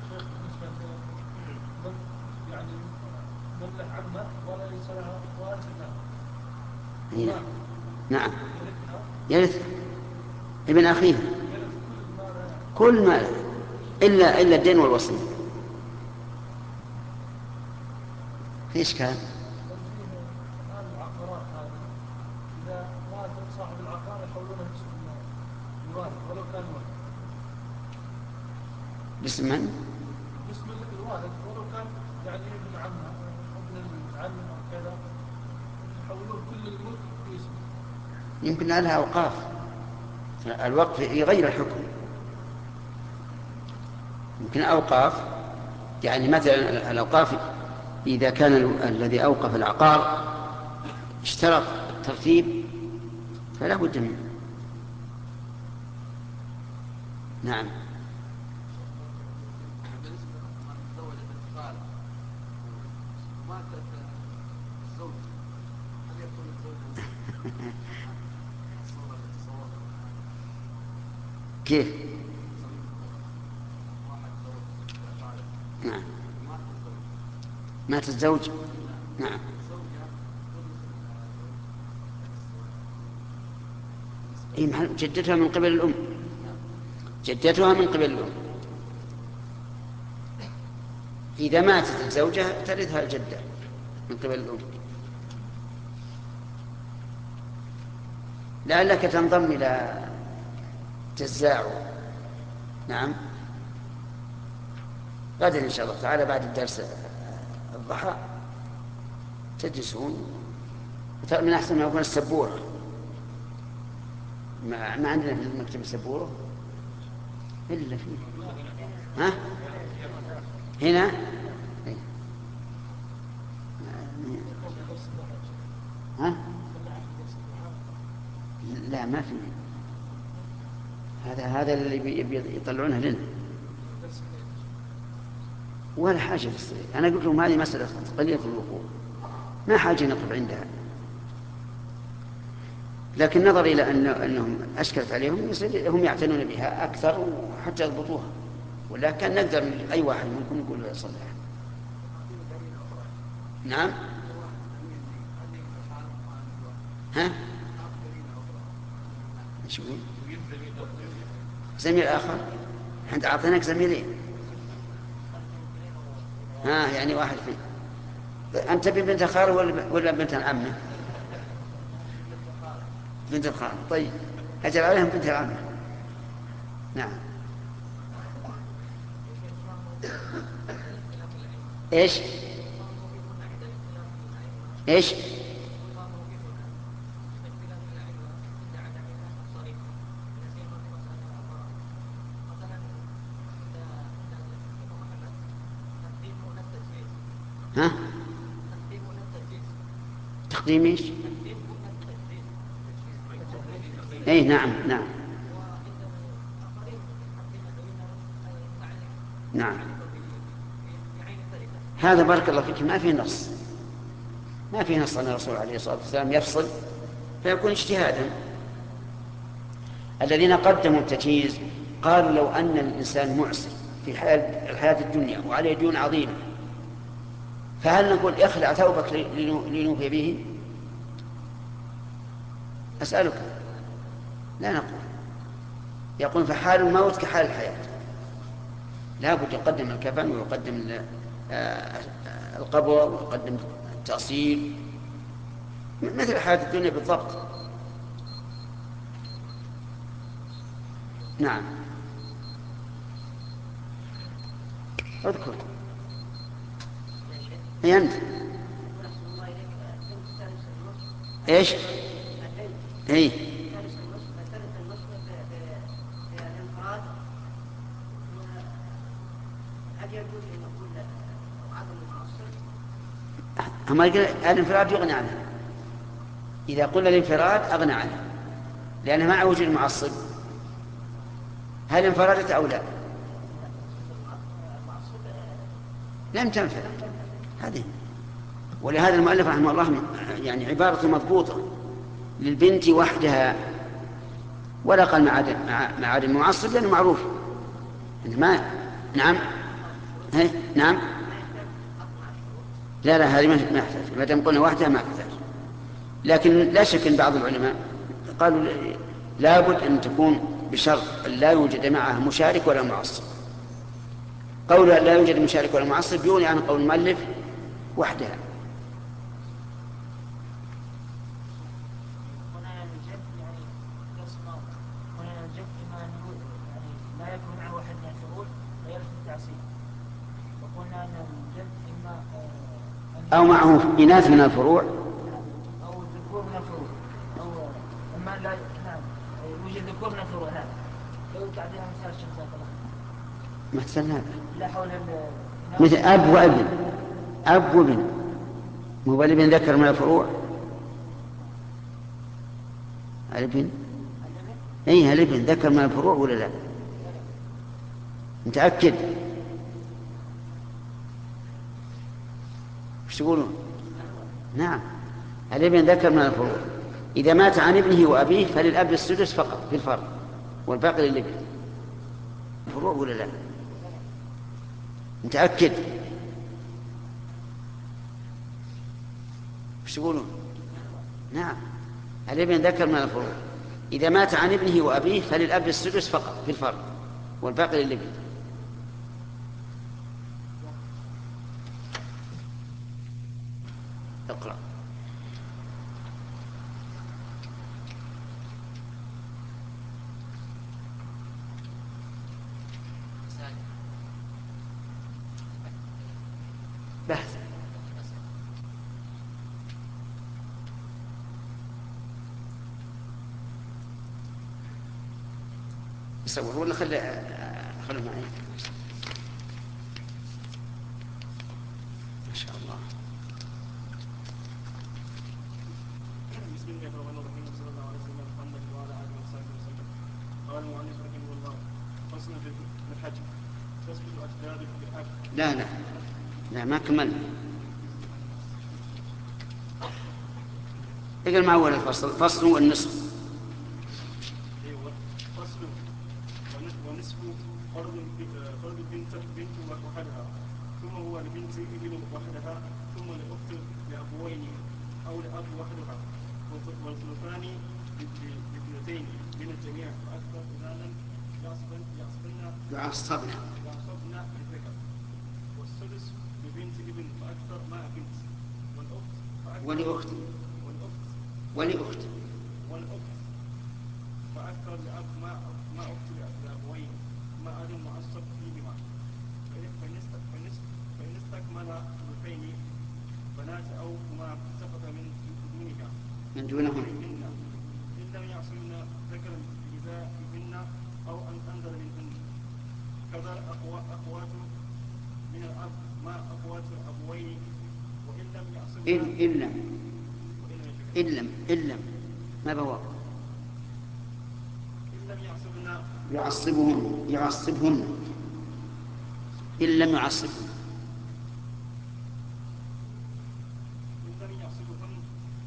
يعني من له عمه ولا ليس لها وارث له. نعم يرث ابن أخيه كل ما إلا إلا الدين والوصية. في إشكال. العقارات هذه إذا مات صاحب العقار يحولونها نصف المال ولو كان واحد. باسم من؟ باسم الوالد، ولو كان يعني ابن عمه ابن العم او كذا يحولون كل الملك باسمه. يمكن لها أوقاف، الوقف يغير الحكم، يمكن أوقاف، يعني مثلا الأوقاف إذا كان الذي أوقف العقار اشترط الترتيب فلا بد منه. نعم. بالنسبة لمن تزوج بالخالة وماتت الزوج، هل يكون الزوج الصورة التي صورها؟ كيف؟ واحد تزوج بالخالة نعم. ومات الزوج. مات الزوج. نعم. الزوجة هي محل- جدتها من قبل الأم، جدتها من قبل الأم. إذا ماتت الزوجة ترثها الجدة من قبل الأم. لعلك تنضم إلى جزاع. نعم. غدا إن شاء الله تعالى بعد الدرس الضحى تجلسون، من أحسن ما يكون السبورة. ما, ما عندنا في المكتب السبورة إلا فيه. ها؟ هنا؟ ها؟ لا ما في. هذا هذا اللي يبي يطلعونه لنا ولا حاجة. بس أنا قلت لهم هذه مسألة قليلة الوقوع، ما حاجة نقف عندها، لكن نظر إلى أن أنهم أشكلت عليهم هم يعتنون بها أكثر وحتى يضبطوها، ولكن نقدر أي واحد منكم يقول يصلح. نعم. ها؟ شو زميل آخر؟ أنت أعطيناك زميلين. ها يعني واحد فيه. أنت بنت خاله ولا بنت عمه؟ بنت الخال. طيب أجل عليهم بنت العمه. نعم. إيش إيش ها؟ تقديم إيش؟ أي نعم نعم نعم. هذا بارك الله فيك ما فيه نص، ما فيه نص أن الرسول عليه الصلاة والسلام يفصل فيكون اجتهادا. الذين قدموا التجهيز قالوا لو أن الإنسان معسر في الحياة الدنيا وعليه ديون عظيمة، فهل نقول اخلع ثوبك لنوفي به؟ أسألك. لا نقول. يقول فحال الموت كحال الحياة، لا بد يقدم الكفن ويقدم القبر ويقدم التأصيل مثل حياة الدنيا بالضبط. نعم. اذكر. هي أنت. إيش؟ إيه. هم الانفراد يغني عنه. إذا قلنا الانفراد أغنى عنه لأنه مع وجود المعصب. هل انفردت أو لا؟ لم تنفرد هذه. ولهذا المؤلف رحمه الله يعني عبارة مضبوطة للبنت وحدها ولا قال مع عدم المعصب لأنه معروف ما. نعم. هي. نعم. لا لا هذه ما يحتاج، ما دام قلنا وحدها ما يحتاج. لكن لا شك ان بعض العلماء قالوا لابد ان تكون بشرط ان لا يوجد معها مشارك ولا معصب. قول لا يوجد مشارك ولا معصب يغني عن قول المؤلف وحدها. لا يكون معه واحد من الفروض ويرث تعصيب، وقلنا أن الجد إما آه، أو معه إناث من الفروع أو الذكور من الفروع، أو أما لا نعم يوجد ذكور من الفروع. نعم لو تعطينا مثال الشمس الله مثل هذا لا حول ال- مثل أب وابن، أب وابن، مو الابن ذكر من الفروع. الابن أي الابن ذكر من الفروع ولا لا؟ متأكد؟ وش تقولون؟ نعم الابن ذكر من الفروع. إذا مات عن ابنه وأبيه فللأب السدس فقط في الفرض والباقي للابن. فروع ولا لا؟ متأكد؟ وش تقولون؟ نعم الابن ذكر من الفروع. إذا مات عن ابنه وأبيه فللأب السدس فقط في الفرض والباقي للابن. اقرأ. بحث. يصور ولا خلي خلوا معي. ما شاء الله. بسم الله الرحمن الرحيم، صلى الله عليه وسلم محمد وعلى اله وصحبه وسلم. قال المؤلف رحمه الله: فصل في الحج تثبت اجداد بالحج. لا لا لا ما كمل. اقل مع أول الفصل. فصل والنصف. ايوه فصل ونصف فرض فرض بنت بنت وحدها، ثم هو لبنت ابن وحدها، ثم لاخت لابوين او لاب وحدها، والثلثان لابنتين من الجميع فاكثر اذا لم يعصبن يعصبن يعصبنا يعصبن للذكر، والسدس لبنت ابن فاكثر مع بنت، والاخت فاكثر ولأخت والاخت ولأخت والاخت فاكثر لاب مع مع اخت لابوين ما ادم معصب فيهما، فإن فإن استكمل ثلثين بنات او ما سقط من دونها من دونهم إن إن لم يعصمن ذكرا بإذائهن أو أن أنزل منهن، كذا أخوات أخوات من الأب ما أخوات الأبوين، وإن لم يعصمن إن إن لم إن لم إن لم ما بواق إن لم يعصمن يعصبهم يعصبهم إن لم يعصبهم إن لم يعصبهن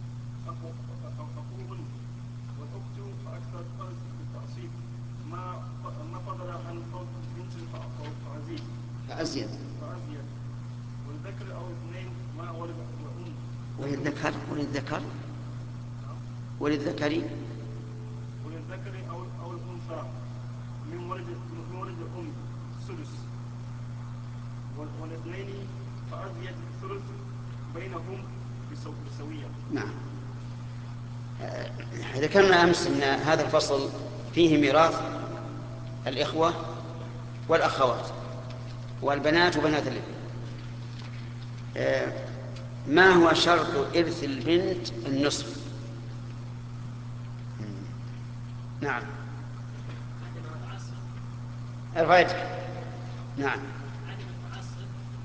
أخوهن، والأخت فأكثر فرض بالتعصيب ما ما فضل عن فرض بنت فعزيز فأزيد فأزيد، والذكر أو اثنين ما ولد الأم، وللذكر وللذكر وللذكر وللذكر أو أو الأنثى من ولد من ولد الأم الثلث، والاثنين فأزيد الثلث بينهم بسوية. نعم. ذكرنا أمس أن هذا الفصل فيه ميراث الإخوة والأخوات والبنات وبنات الابن. ما هو شرط إرث البنت النصف؟ نعم ارفع يدك. نعم عدم المعصب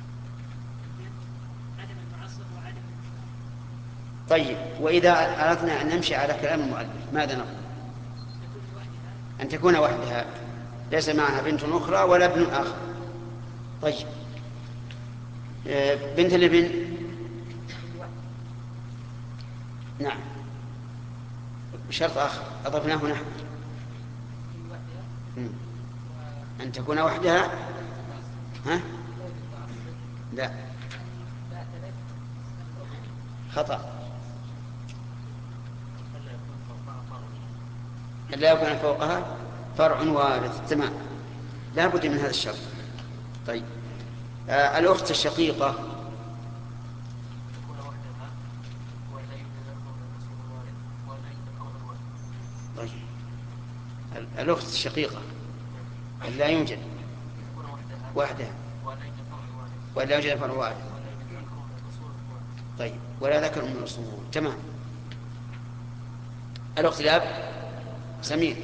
عدم المعصب وعدم طيب. وإذا أردنا أن نمشي على كلام المؤلف ماذا نقول؟ تكون لوحدها. أن تكون وحدها ليس معها بنت أخرى ولا ابن آخر. طيب بنت الابن نعم بشرط آخر أضفناه نحن أن تكون وحدها. ها؟ لا خطأ. لا يكون فوقها فرع وارث. تمام لا بد من هذا الشرط. طيب آه الأخت الشقيقة طيب الأخت الشقيقة لا يوجد وحده ولا يوجد فرع واحد ولا يوجد فرع واحد. ولا يوجد ذكر من الأصول واحد. طيب ولا ذكر من الأصول. تمام. الأخت الأب سمير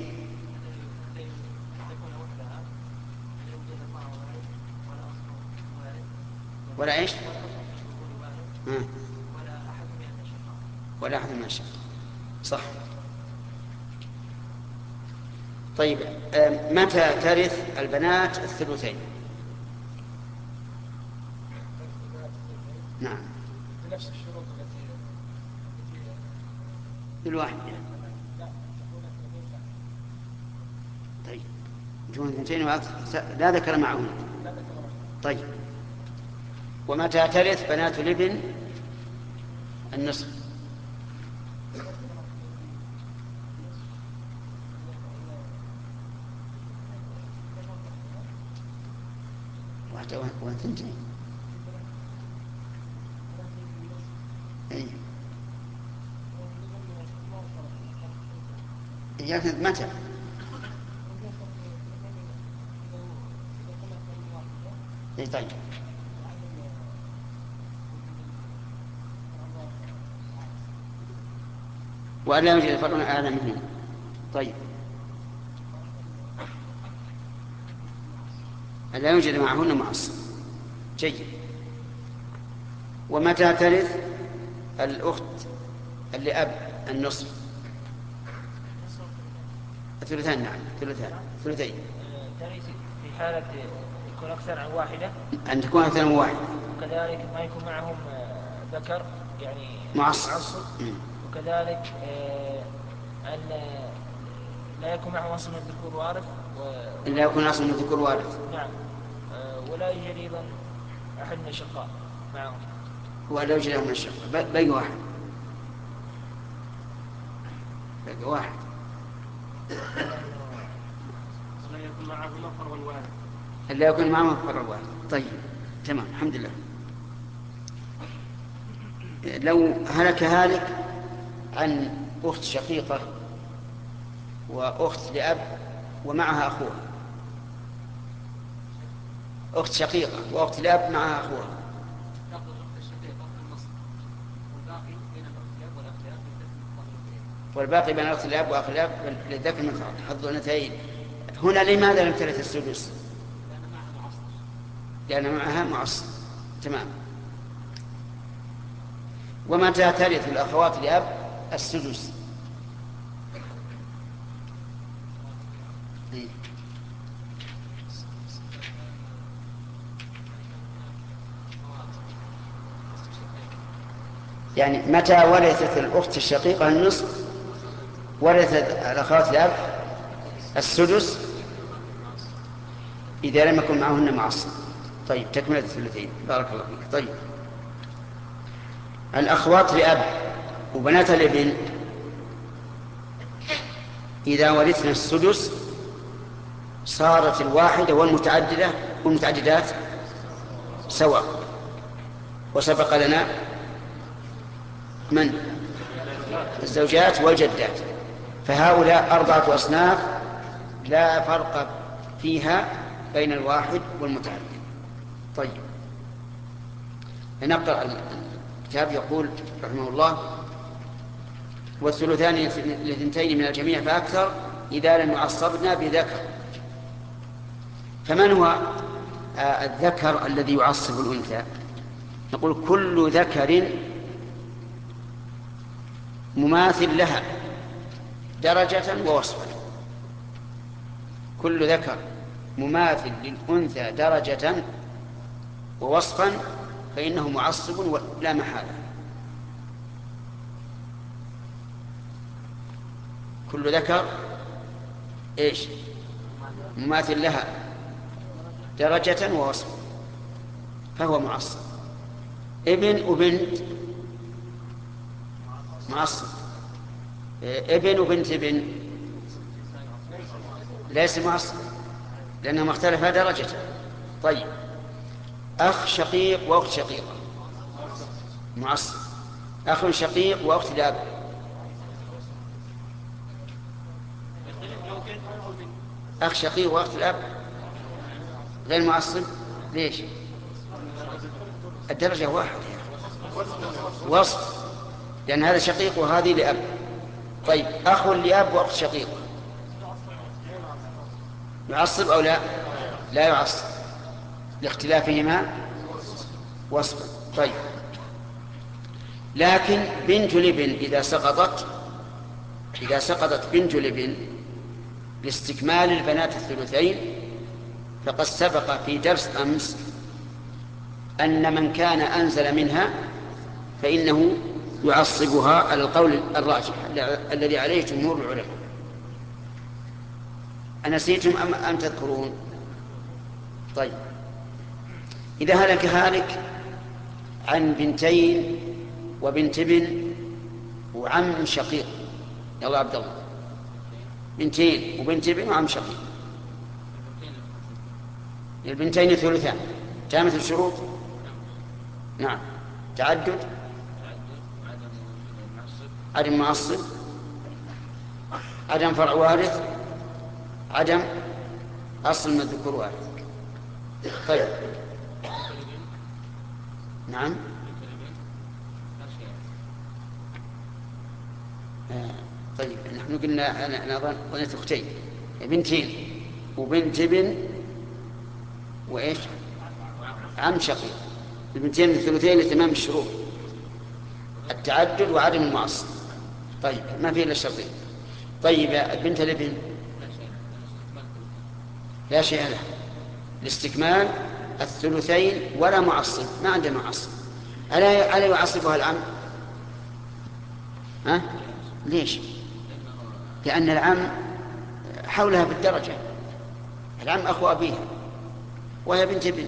تكون وحدها لا يوجد فرع واحد ولا أصل واحد ولا إيش؟ ولا أصل واحد ها. ولا أحد من الأشقاء. ولا أحد من الشيخ. صح. طيب آه، متى ترث البنات الثلثين؟ نعم بنفس الشروط التي للواحد يعني. طيب جون اثنتين وأكثر لا ذكر معهن. طيب ومتى ترث بنات الابن النصف؟ واحدة واثنتين. اي لكن متى؟ اي طيب وألا يوجد فرع أعلى منه. طيب ألا يوجد معهن معصب. جيد. ومتى ترث الأخت اللي أب النصف؟ الثلثان. نعم ثلثان ثلثين. ترث في حالة يكون أكثر عن واحدة أن تكون أكثر من واحد وكذلك ما يكون معهم ذكر يعني معصب. معصب. وكذلك آه، أن لا يكون معهم أصل من الذكور وارث و... إلا يكون أصل من الذكور وارث. نعم آه، ولا يوجد أيضا أحد من الشقاء معهم. ولا يوجد من الشق. بقي واحد. بقي واحد. ولا يكون معهما فرع واحد. إلا يكون معهم فرع واحد. طيب تمام الحمد لله. لو هلك هالك عن أخت شقيقة وأخت لأب ومعها أخوها، أخت شقيقة وأخت لأب معها أخوها، تأخذ الأخت الشقيقة في النصف والباقي بين الأخت الأب والأخ الأب والباقي بين الأخت لأب وأخ لأب للذكر مثل حظ الأنثيين. هنا لماذا لم ترث السدس؟ لأن معها معصب. لأن معها معصب. تمام. ومتى ترث الأخوات لأب السدس؟ إيه؟ يعني متى ورثت الأخت الشقيقة النصف ورثت الأخوات لأب السدس إذا لم يكن معهن معصب. طيب تكملة الثلثين. بارك الله فيك. طيب الأخوات لأب وبنات الابن إذا ورثنا السدس صارت الواحدة والمتعددة والمتعددات سواء. وسبق لنا من؟ الزوجات والجدات. فهؤلاء أربعة أصناف لا فرق فيها بين الواحد والمتعدد. طيب نقرأ الكتاب. يقول رحمه الله: والثلثان للثنتين من الجميع فأكثر إذا لم يعصبنا بذكر. فمن هو الذكر الذي يعصب الأنثى؟ نقول كل ذكر مماثل لها درجة ووصفا. كل ذكر مماثل للأنثى درجة ووصفا فإنه معصب لا محالة. كل ذكر إيش؟ مماثل لها درجة ووصفا فهو معصب. ابن وبنت معصب. ابن وبنت ابن ليس معصب لأنهم اختلفا درجة. طيب أخ شقيق وأخت شقيقة معصب. أخ شقيق وأخت لأب أخ شقيق وأخت الأب غير معصب ليش؟ الدرجة واحدة وصف، لأن هذا شقيق وهذه لأب. طيب أخ لأب وأخت شقيق يعصب أو لا؟ لا يعصب لاختلافهما وصفا. طيب لكن بنت لبن إذا سقطت إذا سقطت بنت لبن لاستكمال البنات الثلثين، فقد سبق في درس أمس أن من كان أنزل منها فإنه يعصبها على القول الراجح الذي عليه جمهور العلماء. أنسيتم أم, أم تذكرون؟ طيب إذا هلك هالك عن بنتين وبنت ابن وعم شقيق، يلا عبد الله، بنتين وبنت ابن وعم شقيق، البنتين ثلثان، تامة الشروط، نعم، تعدد، عدم معصب، عدم فرع وارث، عدم أصل من الذكور وارث. طيب نعم آه. طيب نحن قلنا أنا ظنيت أختين، بنتين وبنت ابن وإيش عم شقيق، البنتين الثلثين لتمام الشروط، التعدد وعدم المعصب. طيب ما فيه إلا الشرطين. طيب بنت الابن لا شيء له لاستكمال الثلثين ولا معصب، ما عنده معصب. ألا ألا يعصبها العم؟ ها؟ ليش؟ لأن العم حولها بالدرجة، العم أخو أبيها وهي بنت ابن،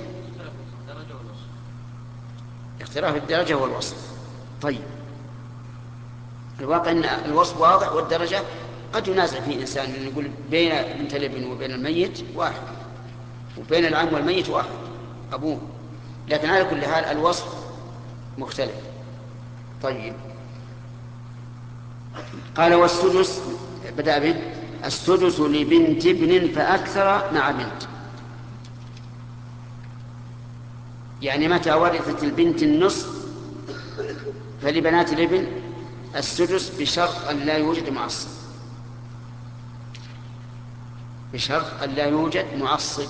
اختلاف الدرجة والوصف. طيب الواقع أن الوصف واضح والدرجة قد ينازع فيه إنسان، لأن يقول بين بنت الابن وبين الميت واحد، وبين العم والميت واحد أبوه، لكن على كل حال الوصف مختلف. طيب قال والسدس بدأ به السدس لبنت ابن فأكثر مع بنت، يعني متى ورثت البنت النصف فلبنات الابن السدس بشرط أن لا يوجد معصب، بشرط أن لا يوجد معصب.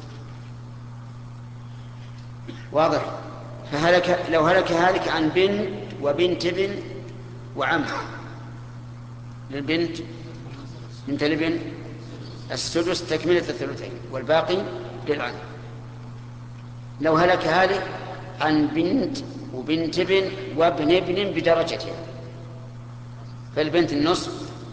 واضح؟ فهلك لو هلك هالك عن بنت وبنت ابن وعم، للبنت بنت الابن السدس تكملة الثلثين والباقي للعم. لو هلك هالك عن بنت وبنت ابن وابن ابن بدرجتها فالبنت النصف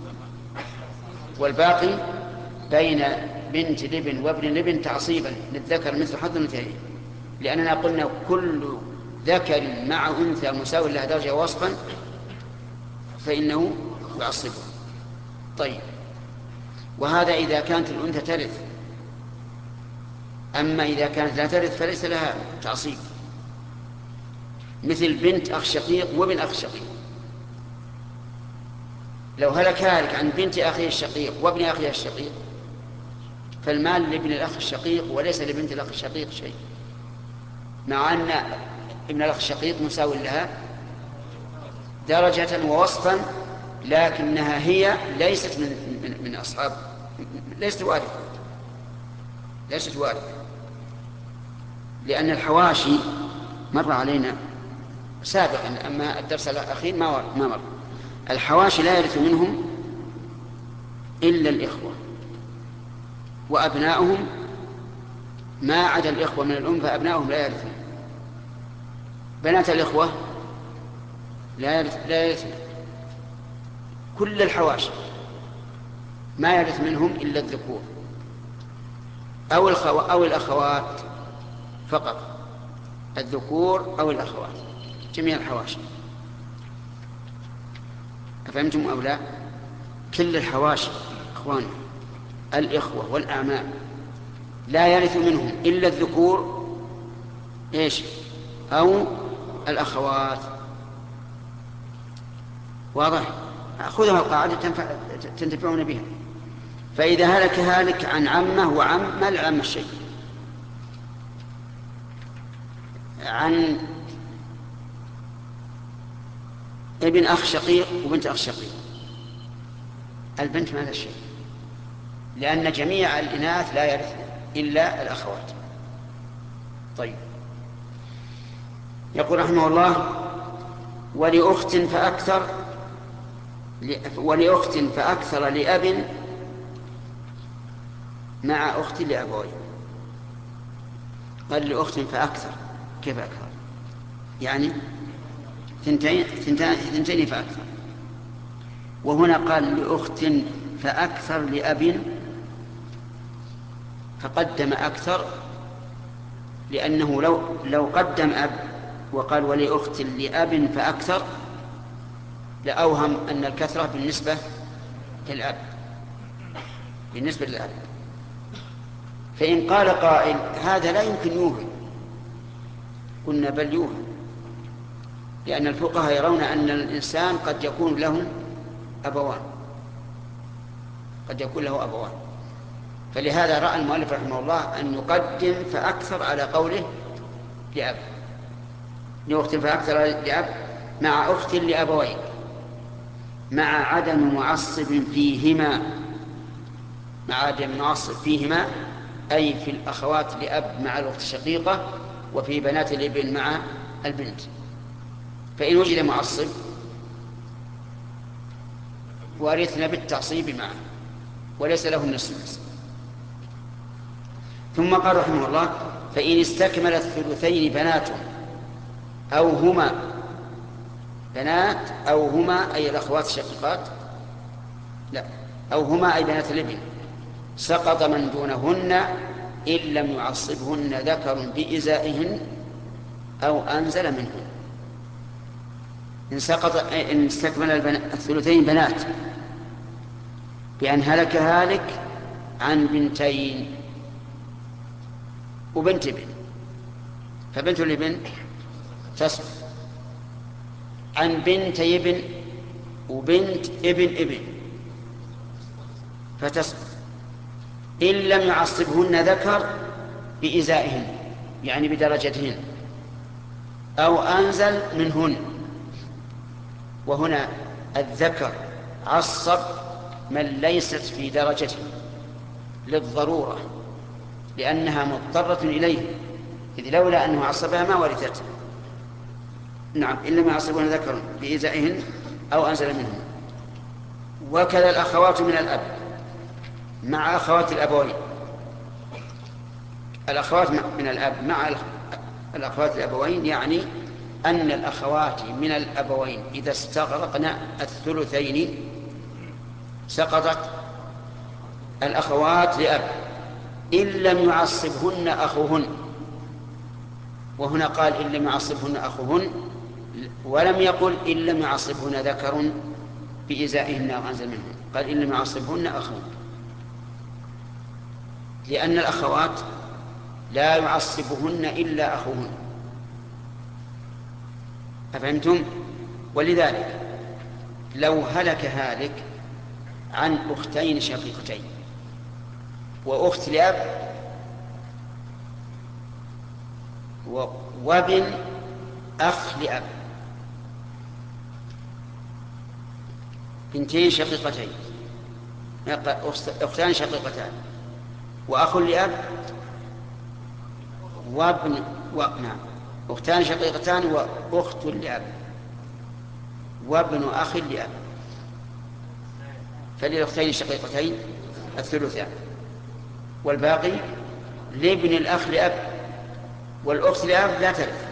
والباقي بين بنت الابن وابن الابن تعصيبا للذكر مثل حظ الأنثيين، لأننا قلنا كل ذكر مع أنثى مساو لها درجة وصفا فإنه يعصبه. طيب وهذا إذا كانت الأنثى ترث، أما إذا كانت لا ترث فليس لها تعصيب، مثل بنت أخ شقيق وابن أخ شقيق. لو هلك هالك عن بنت أخيه الشقيق وابن أخيه الشقيق فالمال لابن الأخ الشقيق وليس لبنت الأخ الشقيق شيء، مع أن ابن الأخ الشقيق مساو لها درجة ووصفا، لكنها هي ليست من, من, من أصحاب، ليست وارثة، ليست وارثة، لأن الحواشي مر علينا سابقا، أما الدرس الأخير ما مر. الحواشي لا يرث منهم إلا الإخوة وأبناؤهم، ما عدا الإخوة من الأم فأبناؤهم لا يرثون. بنات الإخوة لا يرث لا يرث كل الحواشي، ما يرث منهم إلا الذكور أو الخو... أو الأخوات فقط، الذكور أو الأخوات، جميع الحواشي. أفهمتم أو لا؟ كل الحواشي أخوان الإخوة والأعمام لا يرث منهم إلا الذكور إيش أو الأخوات. واضح؟ خذها القاعدة تنفع تنتفعون بها. فإذا هلك هالك عن عمه وعم ما للعم الشيء، عن ابن أخ شقيق وبنت أخ شقيق، البنت ما لها شيء، لأن جميع الإناث لا يرثن إلا الأخوات. طيب، يقول رحمه الله: ولأخت فأكثر ولأخت فأكثر لأب مع أخت لأبوين. قال لأخت فأكثر، كيف أكثر؟ يعني ثنتين ثنتين فأكثر. وهنا قال لأخت فأكثر لأب، فقدم أكثر، لأنه لو لو قدم أب وقال ولأخت لأب فأكثر لأوهم أن الكثرة بالنسبة للأب بالنسبة للأب. فإن قال قائل هذا لا يمكن يوهم، قلنا بل يوهم، لأن الفقهاء يرون أن الإنسان قد يكون له أبوان قد يكون له أبوان فلهذا رأى المؤلف رحمه الله أن يقدم فأكثر على قوله لأب، لأخت فأكثر لأب مع أخت لأبوين، مع عدم معصب فيهما مع عدم معصب فيهما أي في الأخوات لأب مع الأخت الشقيقة، وفي بنات الابن مع البنت. فإن وجد معصب وارثنا بالتعصيب معه وليس له النصف. ثم قال رحمه الله: فإن استكمل الثلثين بنات أو هما بنات أو هما أي الأخوات الشقيقات لا أو هما أي بنات الابن سقط من دونهن إن لم يعصبهن ذكر بإزائهن أو أنزل منهن. إن سقط إن استكمل الثلثين بنات بأن هلك هالك عن بنتين وبنت ابن، فبنت الابن تسقط عن بنتي ابن وبنت ابن ابن فتسقط إن لم يعصبهن ذكر بإزائهن يعني بدرجتهن أو أنزل منهن. وهنا الذكر عصب من ليست في درجته للضرورة لأنها مضطرة إليه، إذ لولا أنه عصبها ما ورثت. نعم، إن لم يعصبون ذكر بإزائهن أو أنزل منهن. وكذا الأخوات من الأب مع أخوات الأبوين. الأخوات من الأب مع الأخوات الأبوين يعني أن الأخوات من الأبوين إذا استغرقنا الثلثين سقطت الأخوات لأب إن لم يعصبهن أخوهن. وهنا قال إن لم يعصبهن أخوهن ولم يقل إن لم يعصبهن ذكر بإزائهن أو أنزل منهن، قال إن لم يعصبهن أخوهن، لأن الأخوات لا يعصبهن إلا أخوهن. أفهمتم؟ ولذلك لو هلك هالك عن أختين شقيقتين وأخت لأب وابن أخ لأب، بنتين شقيقتين أختان شقيقتان وأخ لأب وابن و... نعم أختان شقيقتان وأخت لأب وابن أخ لأب، فللأختين الشقيقتين الثلثان والباقي لابن الأخ لأب، والأخت لأب لا ترث،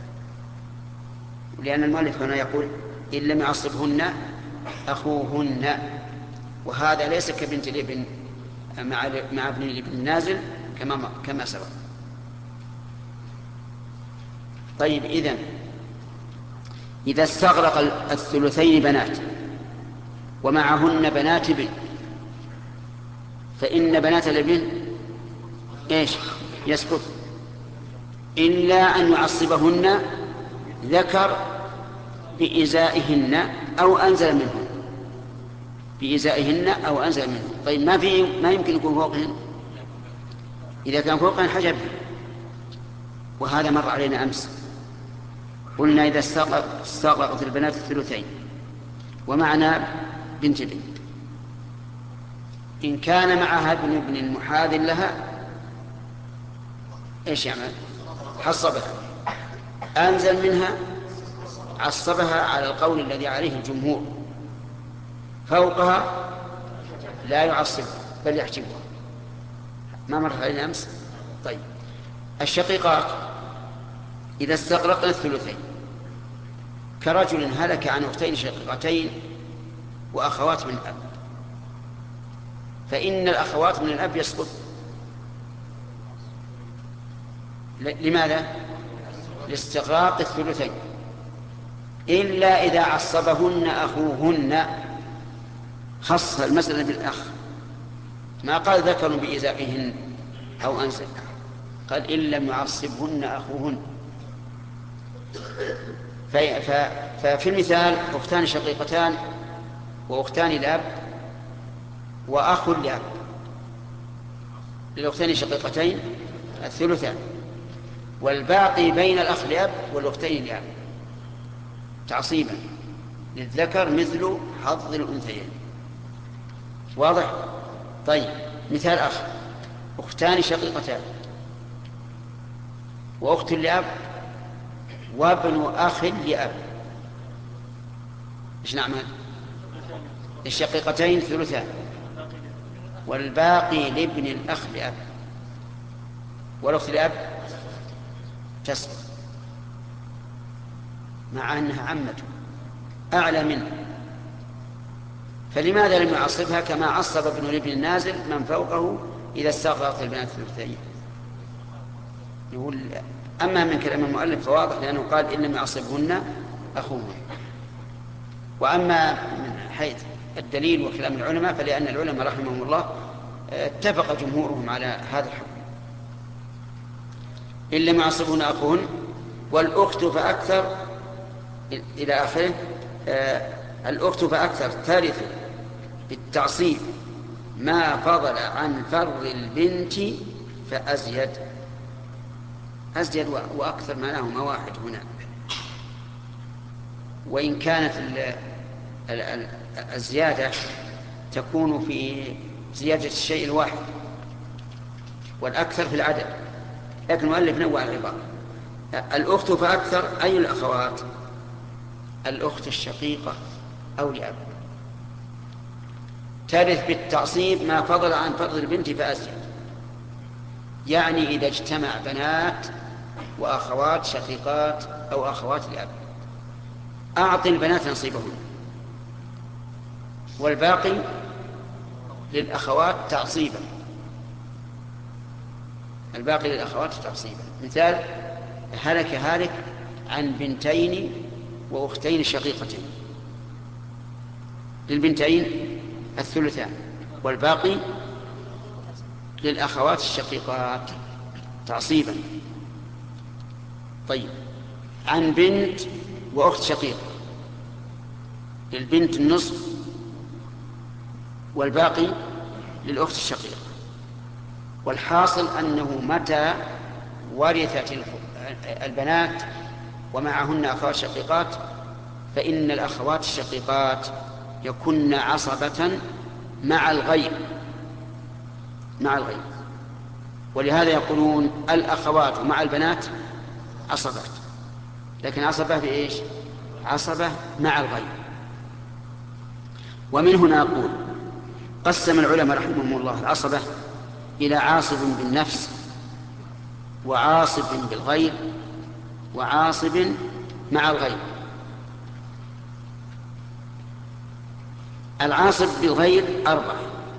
لأن المؤلف هنا يقول إن لم يعصبهن أخوهن، وهذا ليس كبنت الابن مع مع ابن الابن النازل كما كما سبق. طيب، إذن إذا استغرق الثلثين بنات ومعهن بنات ابن فإن بنات الابن إيش يسقط إلا أن يعصبهن ذكر بإزائهن أو أنزل منهن بإزائهن أو أنزل منهن. طيب، ما في ما يمكن يكون فوقهن، إذا كان فوقهن حجبهن، وهذا مر علينا أمس قلنا إذا استغرق- استغرقت البنات الثلثين، ومعنى بنت بنت. إن كان معها ابن ابن محاذ لها إيش يعمل؟ حصبها، أنزل منها عصبها على القول الذي عليه الجمهور، فوقها لا يعصبها بل يحجبها. ما مر علينا أمس؟ طيب، الشقيقات إذا استغرقنا الثلثين، كرجل هلك عن أختين شقيقتين وأخوات من الأب، فإن الأخوات من الأب يسقط. لماذا؟ لاستغراق الثلثين، إلا إذا عصبهن أخوهن، خص المسألة بالأخ، ما قال ذكر بإزاقهن أو أنثى، قال إن لم يعصبهن أخوهن. ففي المثال أختان شقيقتان وأختان لأب وأخ لأب، للأختين شقيقتين الثلثان، والباقي بين الأخ لأب والأختين لأب تعصيبا، للذكر مثل حظ الأنثيين. واضح؟ طيب، مثال آخر، أختان شقيقتان وأخت لأب وابن أخ لأب، إيش نعمل؟ الشقيقتين ثلثان، والباقي لابن الأخ لأب، والأخت لأب تسقط مع أنها عمته أعلى منه. فلماذا لم يعصبها كما عصب ابن الابن النازل من فوقه إذا استغرقت البنات الثلثين؟ يقول أما من كلام المؤلف فواضح، لأنه قال إن لم يعصبهن أخوهن. وأما من حيث الدليل وكلام العلماء، فلأن العلماء رحمهم الله اتفق جمهورهم على هذا الحكم، إن لم يعصبهن أخوهن. والأخت فأكثر إلى آخره. آه الأخت فأكثر ترث بالتعصيب ما فضل عن فر البنت فأزيد. أزيد وأكثر معناهما واحد هنا، وإن كانت الزيادة تكون في زيادة الشيء الواحد والأكثر في العدد، لكن المؤلف نوع العبارة. الأخت فأكثر أي الأخوات؟ الأخت الشقيقة أو لأب، ترث بالتعصيب ما فضل عن فرض البنت فأزيد، يعني إذا اجتمع بنات وأخوات شقيقات أو أخوات لأب، أعطي البنات نصيبهن، والباقي للأخوات تعصيبا، الباقي للأخوات تعصيبا. مثال: هلك هالك عن بنتين وأختين شقيقتين، للبنتين الثلثان، والباقي للأخوات الشقيقات تعصيبا. طيب، عن بنت وأخت شقيقة، للبنت النصف والباقي للأخت الشقيقة. والحاصل أنه متى ورثت البنات ومعهن أخوات شقيقات فإن الأخوات الشقيقات يكن عصبة مع الغير مع الغير ولهذا يقولون الأخوات مع البنات عصبات، لكن عصبة بإيش؟ عصبة مع الغير. ومن هنا أقول قسم العلماء رحمهم الله العصبة إلى عاصب بالنفس وعاصب بالغير وعاصب مع الغير. العاصب بالغير أربعة: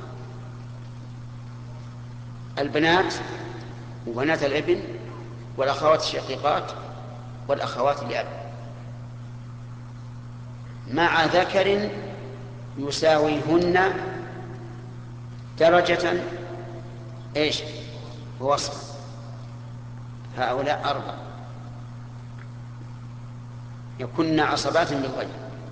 البنات وبنات الابن والأخوات الشقيقات والأخوات لأب، مع ذكر يساويهن درجة إيش ووصف. هؤلاء أربعة يكن عصبات بالغير.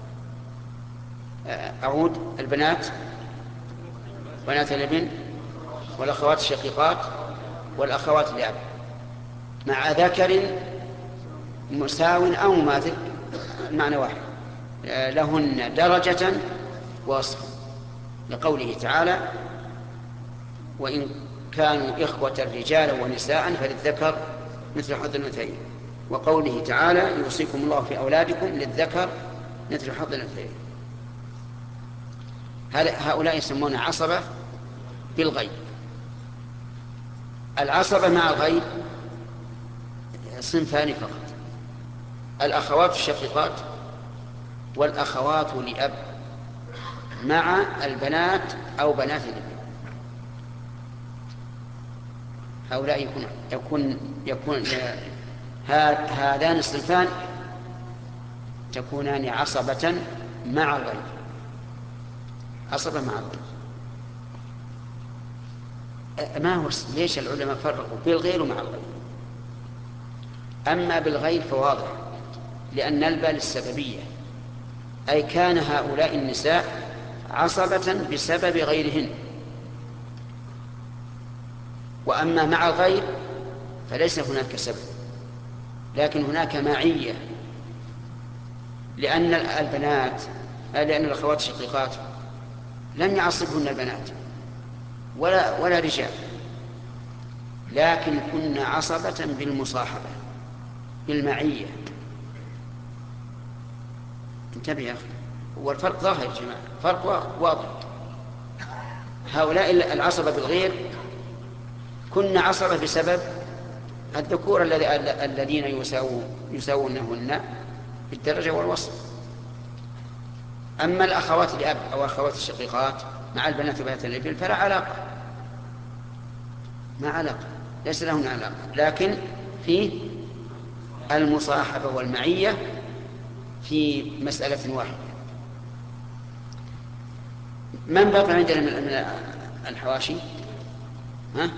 أعود: البنات، بنات الابن والأخوات الشقيقات والأخوات لأب، مع ذكر مساو أو مماثل المعنى واحد، لهن درجة ووصف، لقوله تعالى وإن كانوا إخوة رجالا ونساء فللذكر مثل حظ الأنثيين، وقوله تعالى يوصيكم الله في أولادكم للذكر مثل حظ الأنثيين. هؤلاء يسمون عصبة بالغيب. العصبة مع الغيب صنفان فقط: الأخوات الشقيقات والأخوات لأب مع البنات أو بنات الابن. هؤلاء يكون يكون يكون هذان الصنفان تكونان عصبة مع الغيب، عصبة مع الغيب. ما هو ليش العلماء فرقوا بالغير ومع الغير؟ أما بالغير فواضح، لأن الباء للسببية، أي كان هؤلاء النساء عصبة بسبب غيرهن. وأما مع الغير فليس هناك سبب، لكن هناك معية، لأن البنات لأن الأخوات الشقيقات لم يعصبهن البنات ولا ولا رجال، لكن كن عصبة بالمصاحبة بالمعية. انتبه يا أخي، هو الفرق ظاهر يا جماعة، فرق واضح. هؤلاء العصبة بالغير كن عصبة بسبب الذكور الذين يساوونهن بالدرجة والوصف. أما الأخوات لأب أو أخوات الشقيقات مع البنات وبنات الابن فلا علاقة، ما علاقة، ليس لهن علاقة، لكن في المصاحبة والمعية في مسألة واحدة. من بقى عندنا من الحواشي؟ ها؟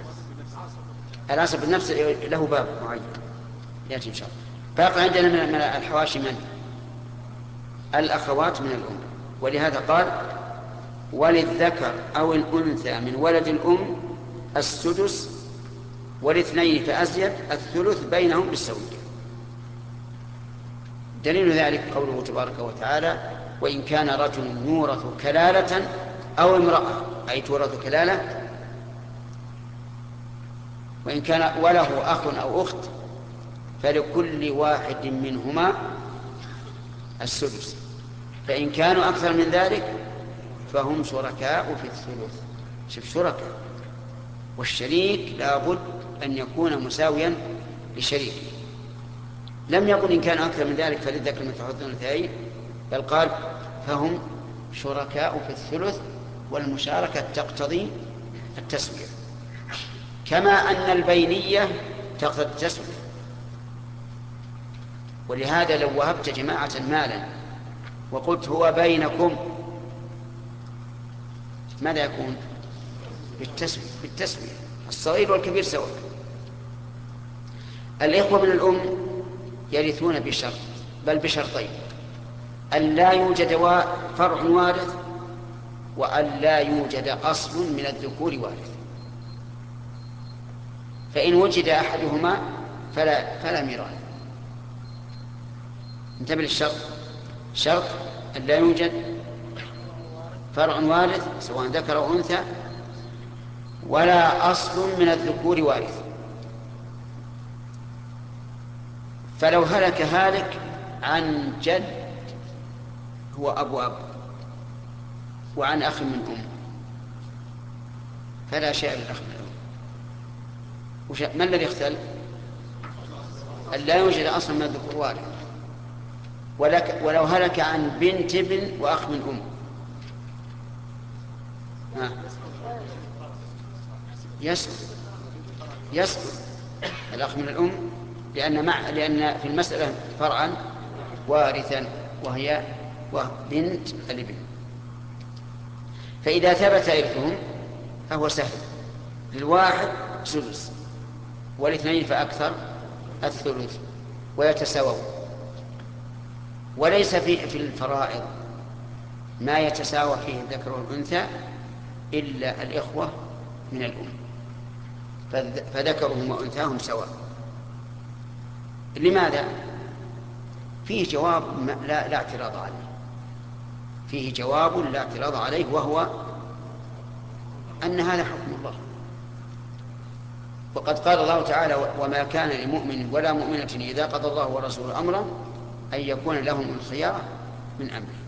العصب بالنفس له باب معين يأتي إن شاء الله. باقي عندنا من الحواشي من؟ الأخوات من الأم، ولهذا قال وللذكر أو الأنثى من ولد الأم السدس والاثنين فأزيد الثلث بينهم بالسوية. دليل ذلك قوله تبارك وتعالى وإن كان رجل يورث كلالة أو امرأة، أي تورث كلالة، وإن كان وله أخ أو أخت فلكل واحد منهما السدس، فإن كانوا أكثر من ذلك فهم شركاء في الثلث. شوف، شركاء، والشريك لابد أن يكون مساويا لشريك. لم يقل إن كان أكثر من ذلك فللذكر مثل حظ الأنثيين، بل قال فهم شركاء في الثلث، والمشاركة تقتضي التسوية، كما أن البينية تقتضي التسوية. ولهذا لو وهبت جماعة مالا وقلت هو بينكم ماذا يكون؟ بالتسوية، بالتسوية، الصغير والكبير سواء. الإخوة من الأم يرثون بشرط، بل بشرطين: أن لا يوجد فرع وارث، وأن لا يوجد أصل من الذكور وارث. فإن وجد أحدهما فلا, فلا ميراث. انتبه للشرط، شرط أن لا يوجد فرع وارث سواء ذكر أو أنثى، ولا أصل من الذكور وارث. فلو هلك هالك عن جد هو أبو أب وعن أخ من أم فلا شيء للأخ من أم. ما الذي يختل؟ أن لا يوجد أصل من الذكور وارث. ولك ولو هلك عن بنت ابن وأخ من أم ها. يسقط يسقط الأخ من الأم، لأن مع لأن في المسألة فرعا وارثا وهي بنت الابن. فإذا ثبت إرثهم فهو سهل، للواحد سدس والاثنين فأكثر الثلث ويتساوون. وليس في في الفرائض ما يتساوى فيه الذكر والأنثى إلا الإخوة من الأم، فذكرهم وأنثاهم سواء. لماذا؟ فيه جواب لا, لا اعتراض عليه، فيه جواب لا اعتراض عليه، وهو أن هذا حكم الله. وقد قال الله تعالى: وما كان لمؤمن ولا مؤمنة إذا قضى الله ورسوله أمرا أن يكون لهم الخيارة من أمره.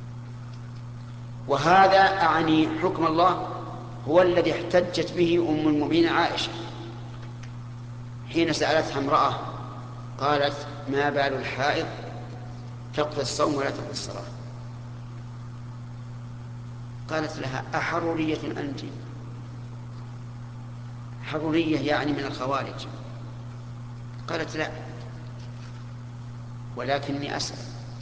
وهذا أعني حكم الله هو الذي احتجت به أم المؤمنين عائشة حين سألتها امرأة قالت: ما بال الحائض تقضي الصوم ولا تقضي الصلاة؟ قالت لها: أحرورية أنت؟ حرورية يعني من الخوارج؟ قالت: لا، ولكني أسأل.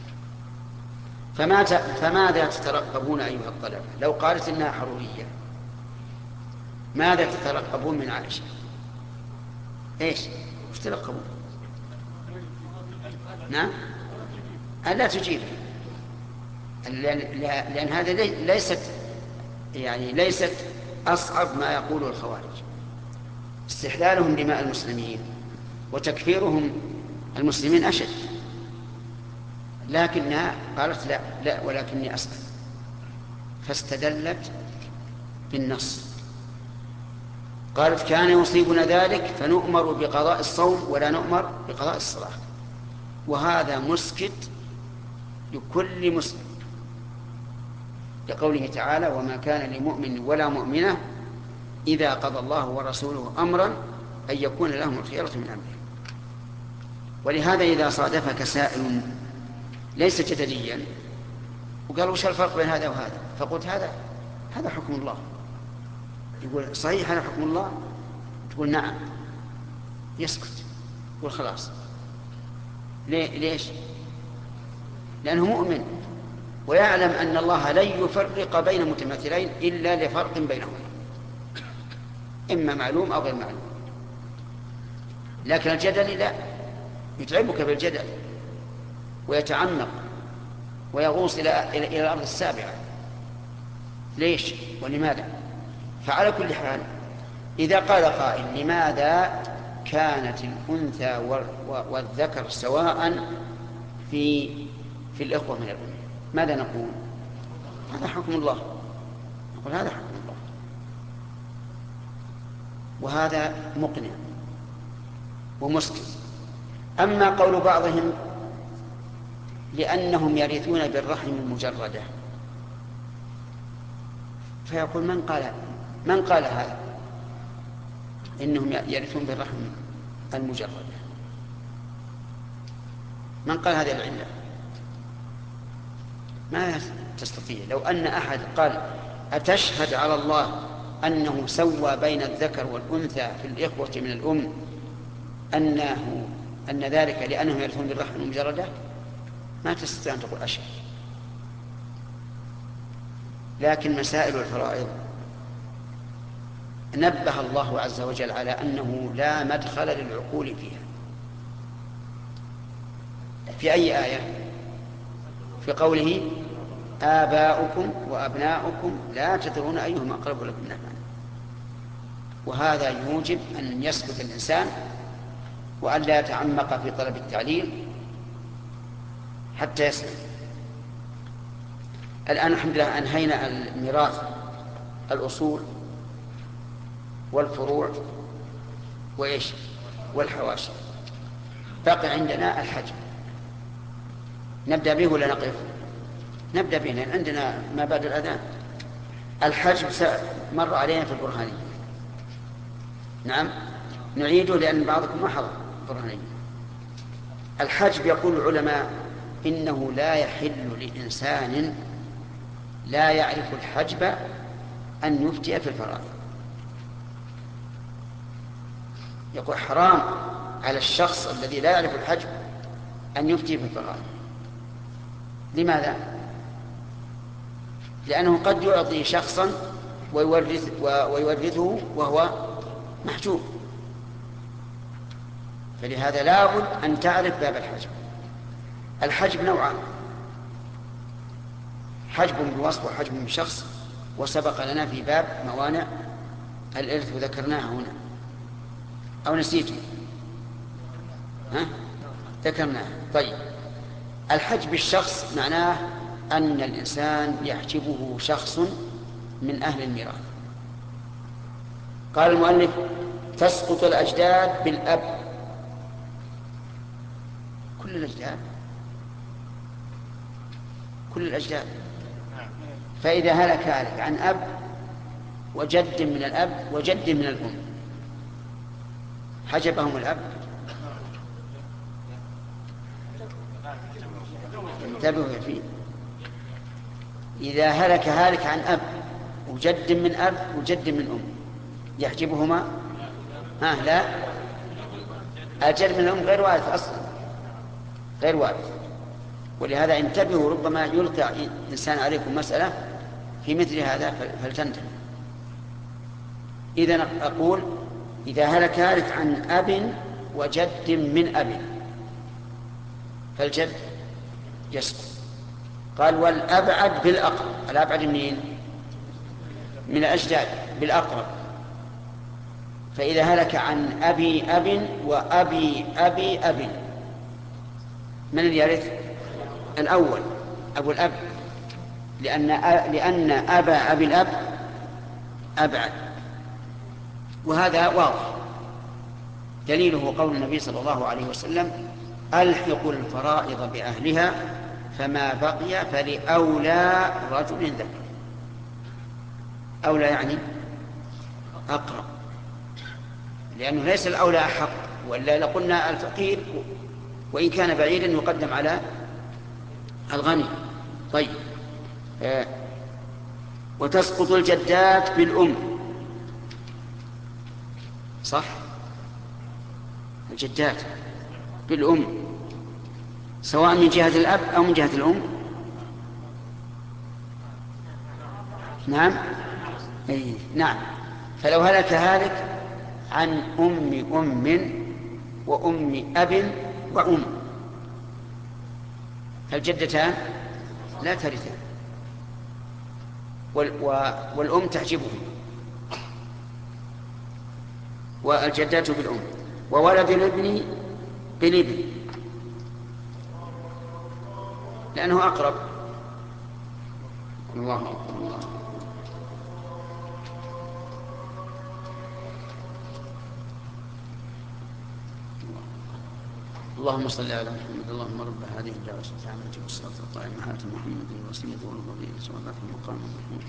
فماذا تترقبون أيها الطلبة؟ لو قالت إنها حرورية ماذا تترقبون من عائشة؟ إيش تترقبون؟ نعم، ألا تجيب، لأن, لأن هذا ليست يعني ليست أصعب ما يقوله الخوارج. استحلالهم دماء المسلمين وتكفيرهم المسلمين أشد، لكنها قالت: لا لا ولكني أسأل. فاستدلت بالنص، قالت: كان يصيبنا ذلك فنؤمر بقضاء الصوم ولا نؤمر بقضاء الصلاة. وهذا مسكت لكل مسلم، لقوله تعالى: وما كان لمؤمن ولا مؤمنة إذا قضى الله ورسوله أمرا أن يكون لهم الخيرة من أمره. ولهذا إذا صادفك سائل ليس جدليا وقال: وش الفرق بين هذا وهذا؟ فقلت: هذا هذا حكم الله. يقول: صحيح هذا حكم الله؟ تقول: نعم. يسكت، يقول: خلاص. ليه؟ ليش؟ لأنه مؤمن ويعلم أن الله لن يفرق بين متماثلين إلا لفرق بينهما، إما معلوم أو غير معلوم. لكن الجدل لا، يتعبك بالجدل ويتعمق ويغوص إلى إلى الأرض السابعة. ليش ولماذا؟ فعلى كل حال إذا قال قائل: لماذا كانت الأنثى والذكر سواء في في الإخوة من الأم؟ ماذا نقول؟ هذا حكم الله. نقول هذا حكم الله، وهذا مقنع ومسكت. أما قول بعضهم لأنهم يرثون بالرحم المجردة، فيقول: من قال من قال هذا إنهم يرثون بالرحم المجردة؟ من قال هذه العلة؟ ما تستطيع. لو أن أحد قال: أتشهد على الله أنه سوى بين الذكر والأنثى في الإخوة من الأم أنه أن ذلك لأنهم يرثون بالرحم المجردة، ما تستطيع أن تقول أشهد. لكن مسائل الفرائض نبه الله عز وجل على أنه لا مدخل للعقول فيها. في أي آية؟ في قوله: آباؤكم وأبناؤكم لا تدرون أيهم أقرب لكم نفعا. وهذا يوجب أن يسكت الإنسان وأن لا يتعمق في طلب التعليل حتى يسلم. الآن الحمد لله أنهينا الميراث، الأصول والفروع وإيش والحواشي. بقي عندنا الحجب. نبدأ به ولا نقف؟ نبدأ به، لأن عندنا ما بعد الأذان. الحجب مر علينا في البرهانية. نعم نعيده لأن بعضكم ما حضر البرهانية. الحجب يقول العلماء إنه لا يحل لإنسان لا يعرف الحجب أن يفتي في الفرائض. يقول حرام على الشخص الذي لا يعرف الحجب أن يفتي في الفرائض. لماذا؟ لأنه قد يعطي شخصا ويورث ويورثه وهو محجوب. فلهذا لابد أن تعرف باب الحجب. الحجب نوعان: حجب بالوصف وحجب بالشخص، وسبق لنا في باب موانع الإرث وذكرناها هنا، أو نسيته؟ ها؟ ذكرناه. طيب، الحجب الشخص معناه أن الإنسان يحجبه شخص من أهل الميراث. قال المؤلف: تسقط الأجداد بالأب. كل الأجداد، كل الأجداد. فإذا هلك هالك عن أب وجد من الأب وجد من الأم، حجبهم الأب. انتبهوا فيه. إذا هلك هالك عن أب وجد من أب وجد من أم، يحجبهما؟ ها لا، الجد من الأم غير وارث أصلا، غير وارث. ولهذا انتبهوا، ربما يلقى إنسان عليكم مسألة في مثل هذا فلتنتبه. إذن أقول: إذا هلك هالك عن أب وجد من أب فالجد يسقط. قال: والأبعد بالأقرب. الأبعد منين؟ من الأجداد بالأقرب. فإذا هلك عن أبي أب وأبي أبي أب، من الذي يرث؟ الأول، أبو الأب، لأن لأن أبا أبي الأب أبعد. وهذا واضح، دليله قول النبي صلى الله عليه وسلم: ألحقوا الفرائض بأهلها فما بقي فلأولى رجل ذكر. أولى يعني أقرب، لأنه ليس الأولى أحق، وإلا لقلنا الفقير وإن كان بعيدا يقدم على الغني. طيب، آه. وتسقط الجدات بالأم. صح، الجدات بالأم سواء من جهة الأب أو من جهة الأم. نعم، أي نعم. فلو هلك هالك عن أم أم وأم أب وأم، فالجدتان لا ترثان، والأم تحجبهم، والجدات بالأم. وولد الابن بالابن لأنه أقرب. الله أكبر. الله اللهم صل على محمد. اللهم رب هذه الدعوة التامة والصلاة القائمة آت محمد الوسيلة والفضيلة وبعثه مقام محمود.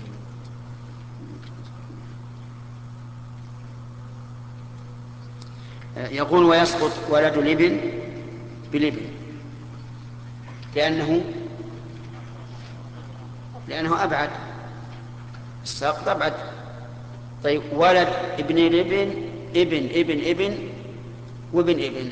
يقول: ويسقط ولد الابن بالابن لأنه لأنه أبعد، الساقط أبعد. طيب، ولد ابن الابن ابن ابن ابن وابن ابن،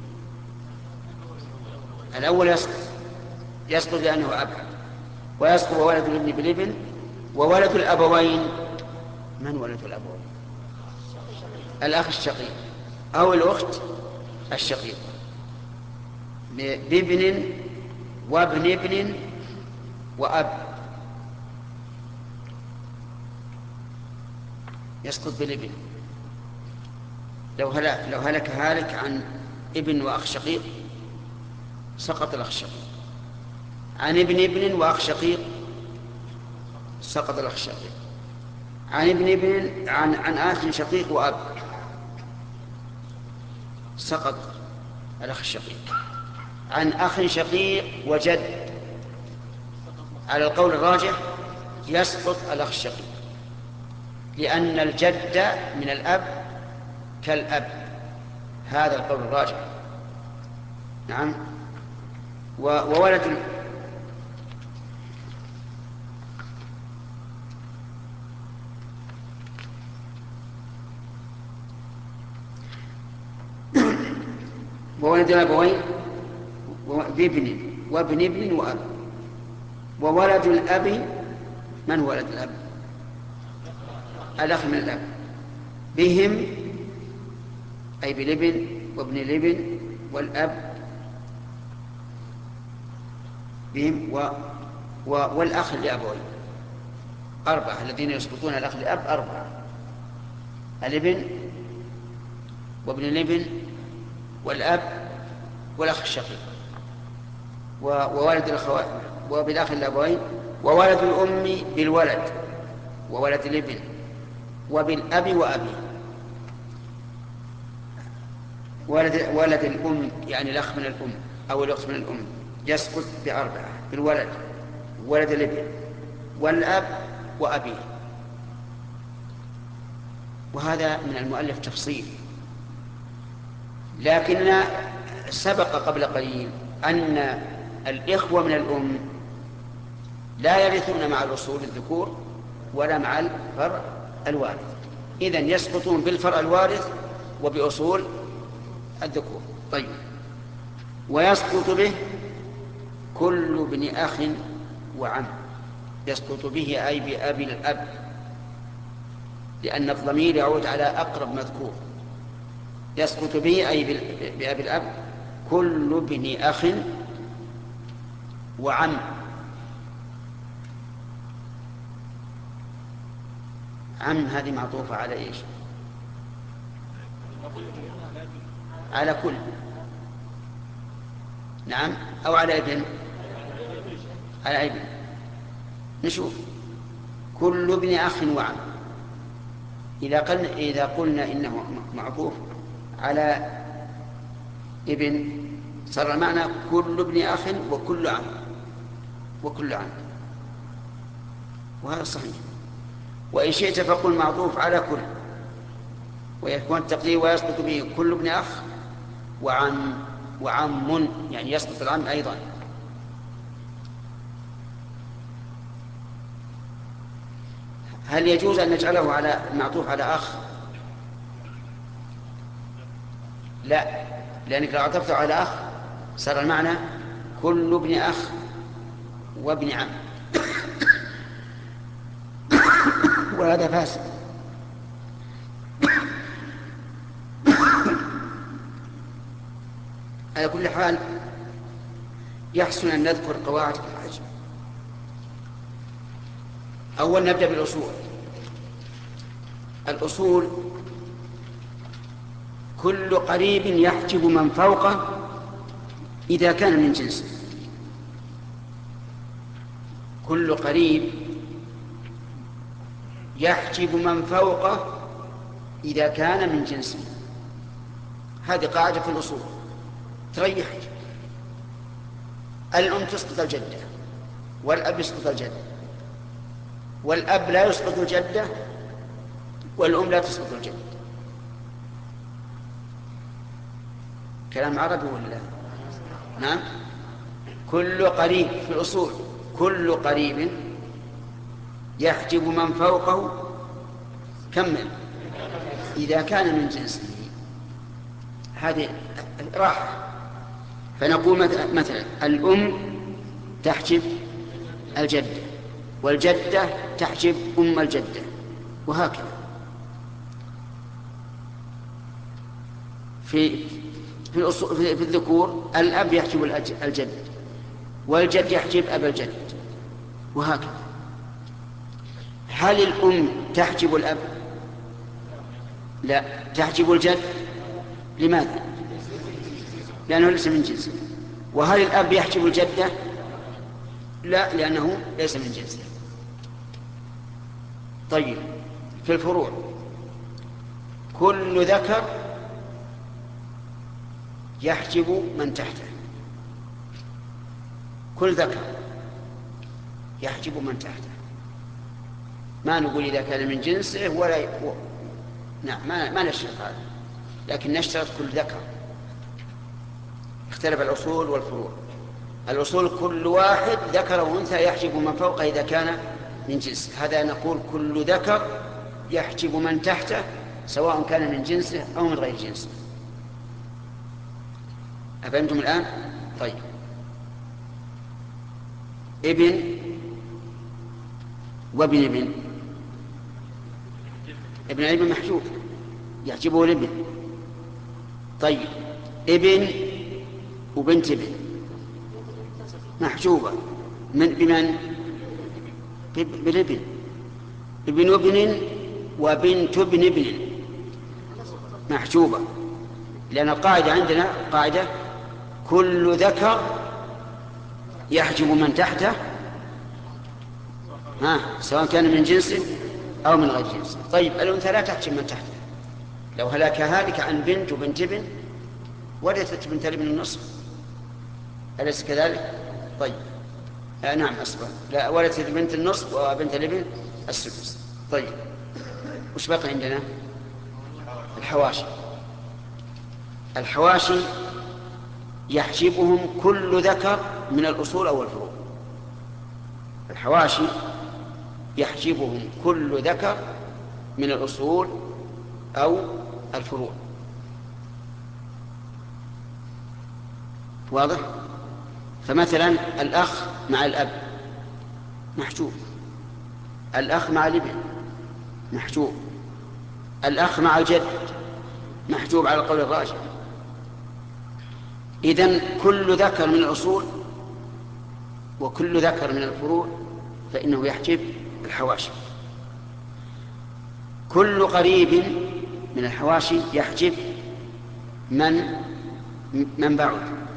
الأول يسقط يسقط لأنه أبعد. ويسقط ولد الابن بالابن. وولد الأبوين، من ولد الأبوين؟ الأخ الشقيق أو الأخت الشقيق، بابن وابن ابن وأب، يسقط بالابن. لو هلك لو هلك هالك عن ابن وأخ شقيق سقط الأخ الشقيق، عن ابن ابن وأخ شقيق سقط الأخ الشقيق، عن ابن ابن عن عن أخ شقيق وأب سقط الأخ الشقيق، عن أخ شقيق وجد على القول الراجح يسقط الأخ الشقيق، لأن الجد من الأب كالأب، هذا القول الراجح. نعم. وولد وولد الأبوين بابن وابن ابن وأب. وولد الأب، من هو ولد الأب؟ الأخ من الأب، بهم أي بالابن وابن الابن والأب بهم و... و... والأخ لأبوين أربعة، الذين يسقطون الأخ لأب أربعة: الابن وابن الابن والأب والأخ الشقيق وولد الأخوات وبالأخ الأبوين وولد الأم بالولد وولد الابن وبالأب وأبي. ولد ولد الأم يعني الأخ من الأم أو الأخت من الأم يسقط بأربعة: بالولد، ولد الابن، والأب وأبيه. وهذا من المؤلف تفصيل، لكن سبق قبل قليل أن الإخوة من الأم لا يرثون مع الأصول الذكور ولا مع الفرع الوارث، إذن يسقطون بالفرع الوارث وبأصول الذكور. طيب، ويسقط به كل ابن أخ وعم. يسقط به أي بأبي الأب، لأن الضمير يعود على أقرب مذكور. يسقط به أي بأبي الأب كل ابن أخ وعم. عم هذه معطوفة على إيش؟ على كل. نعم، أو على ابن، على ابن. نشوف كل ابن أخ وعم. إذا قلنا, إذا قلنا إنه معطوف على ابن صار المعنى كل ابن أخ وكل عم وكل عم، وهذا صحيح. وإن شئت فقل معطوف على كل، ويكون التقدير ويسقط به كل ابن أخ وعم وعم، يعني يسقط العم أيضا. هل يجوز أن نجعله على معطوف على أخ؟ لا، لأنك لو عطفته على أخ صار المعنى كل ابن أخ وابن عم وهذا فاسد. على كل حال يحسن أن نذكر قواعد الحج. أول نبدأ بالأصول. الأصول كل قريب يحجب من فوقه إذا كان من جنسه. كل قريب يحجب من فوقه إذا كان من جنسه. هذه قاعدة في الأصول تريحك. الأم تسقط الجدة والأب يسقط الجد، والأب لا يسقط الجدة والأم لا تسقط الجد. كلام عربي ولا؟ نعم. كل قريب في الأصول كل قريب يحجب من فوقه، كمل، إذا كان من جنسه. هذه راحة. فنقول مثلا الأم تحجب الجدة والجدة تحجب أم الجدة، وهكذا. في في, الأصول في الذكور الأب يحجب الجد والجد يحجب أبا الجد، وهكذا. هل الأم تحجب الأب؟ لا، تحجب الجد. لماذا؟ لأنه ليس من جنسه. وهل الأب يحجب الجدة؟ لا، لأنه ليس من جنسه. طيب، في الفروع كل ذكر يحجب من تحته. كل ذكر يحجب من تحته، ما نقول إذا كان من جنسه ولا ي... و... نعم، ما, ما نشترط هذا، لكن نشترط كل ذكر. اختلف الأصول والفروع. الأصول كل واحد ذكر وأنثى يحجب من فوقه إذا كان من جنسه. هذا نقول كل ذكر يحجب من تحته سواء كان من جنسه أو من غير جنسه. أفهمتم الآن؟ طيب، ابن وابن ابن. ابن ابن محجوب يحجبه الابن. طيب، ابن وبنت ابن محجوبة من بمن؟ بالابن. ابن ابن وبنت ابن ابن محجوبة، لأن القاعدة عندنا قاعدة كل ذكر يحجب من تحته، ها سواء كان من جنسه أو من غير جنسه. طيب الأنثى لا تحجب من تحته، لو هلك هالك عن بنت وبنت ابن ورثت بنت الابن النصف، أليس كذلك؟ طيب آه نعم أصبر، لا ورثت بنت النصف وبنت الابن السدس. طيب وش بقى عندنا؟ الحواشي. الحواشي يحجبهم كل ذكر من الأصول أو الفروع. الحواشي يحجبهم كل ذكر من الأصول أو الفروع. واضح؟ فمثلا الأخ مع الأب محجوب، الأخ مع الابن محجوب، الأخ مع الجد محجوب على القول الراجح. إذن كل ذكر من الأصول وكل ذكر من الفروع فإنه يحجب الحواشي. كل قريب من الحواشي يحجب من من بعد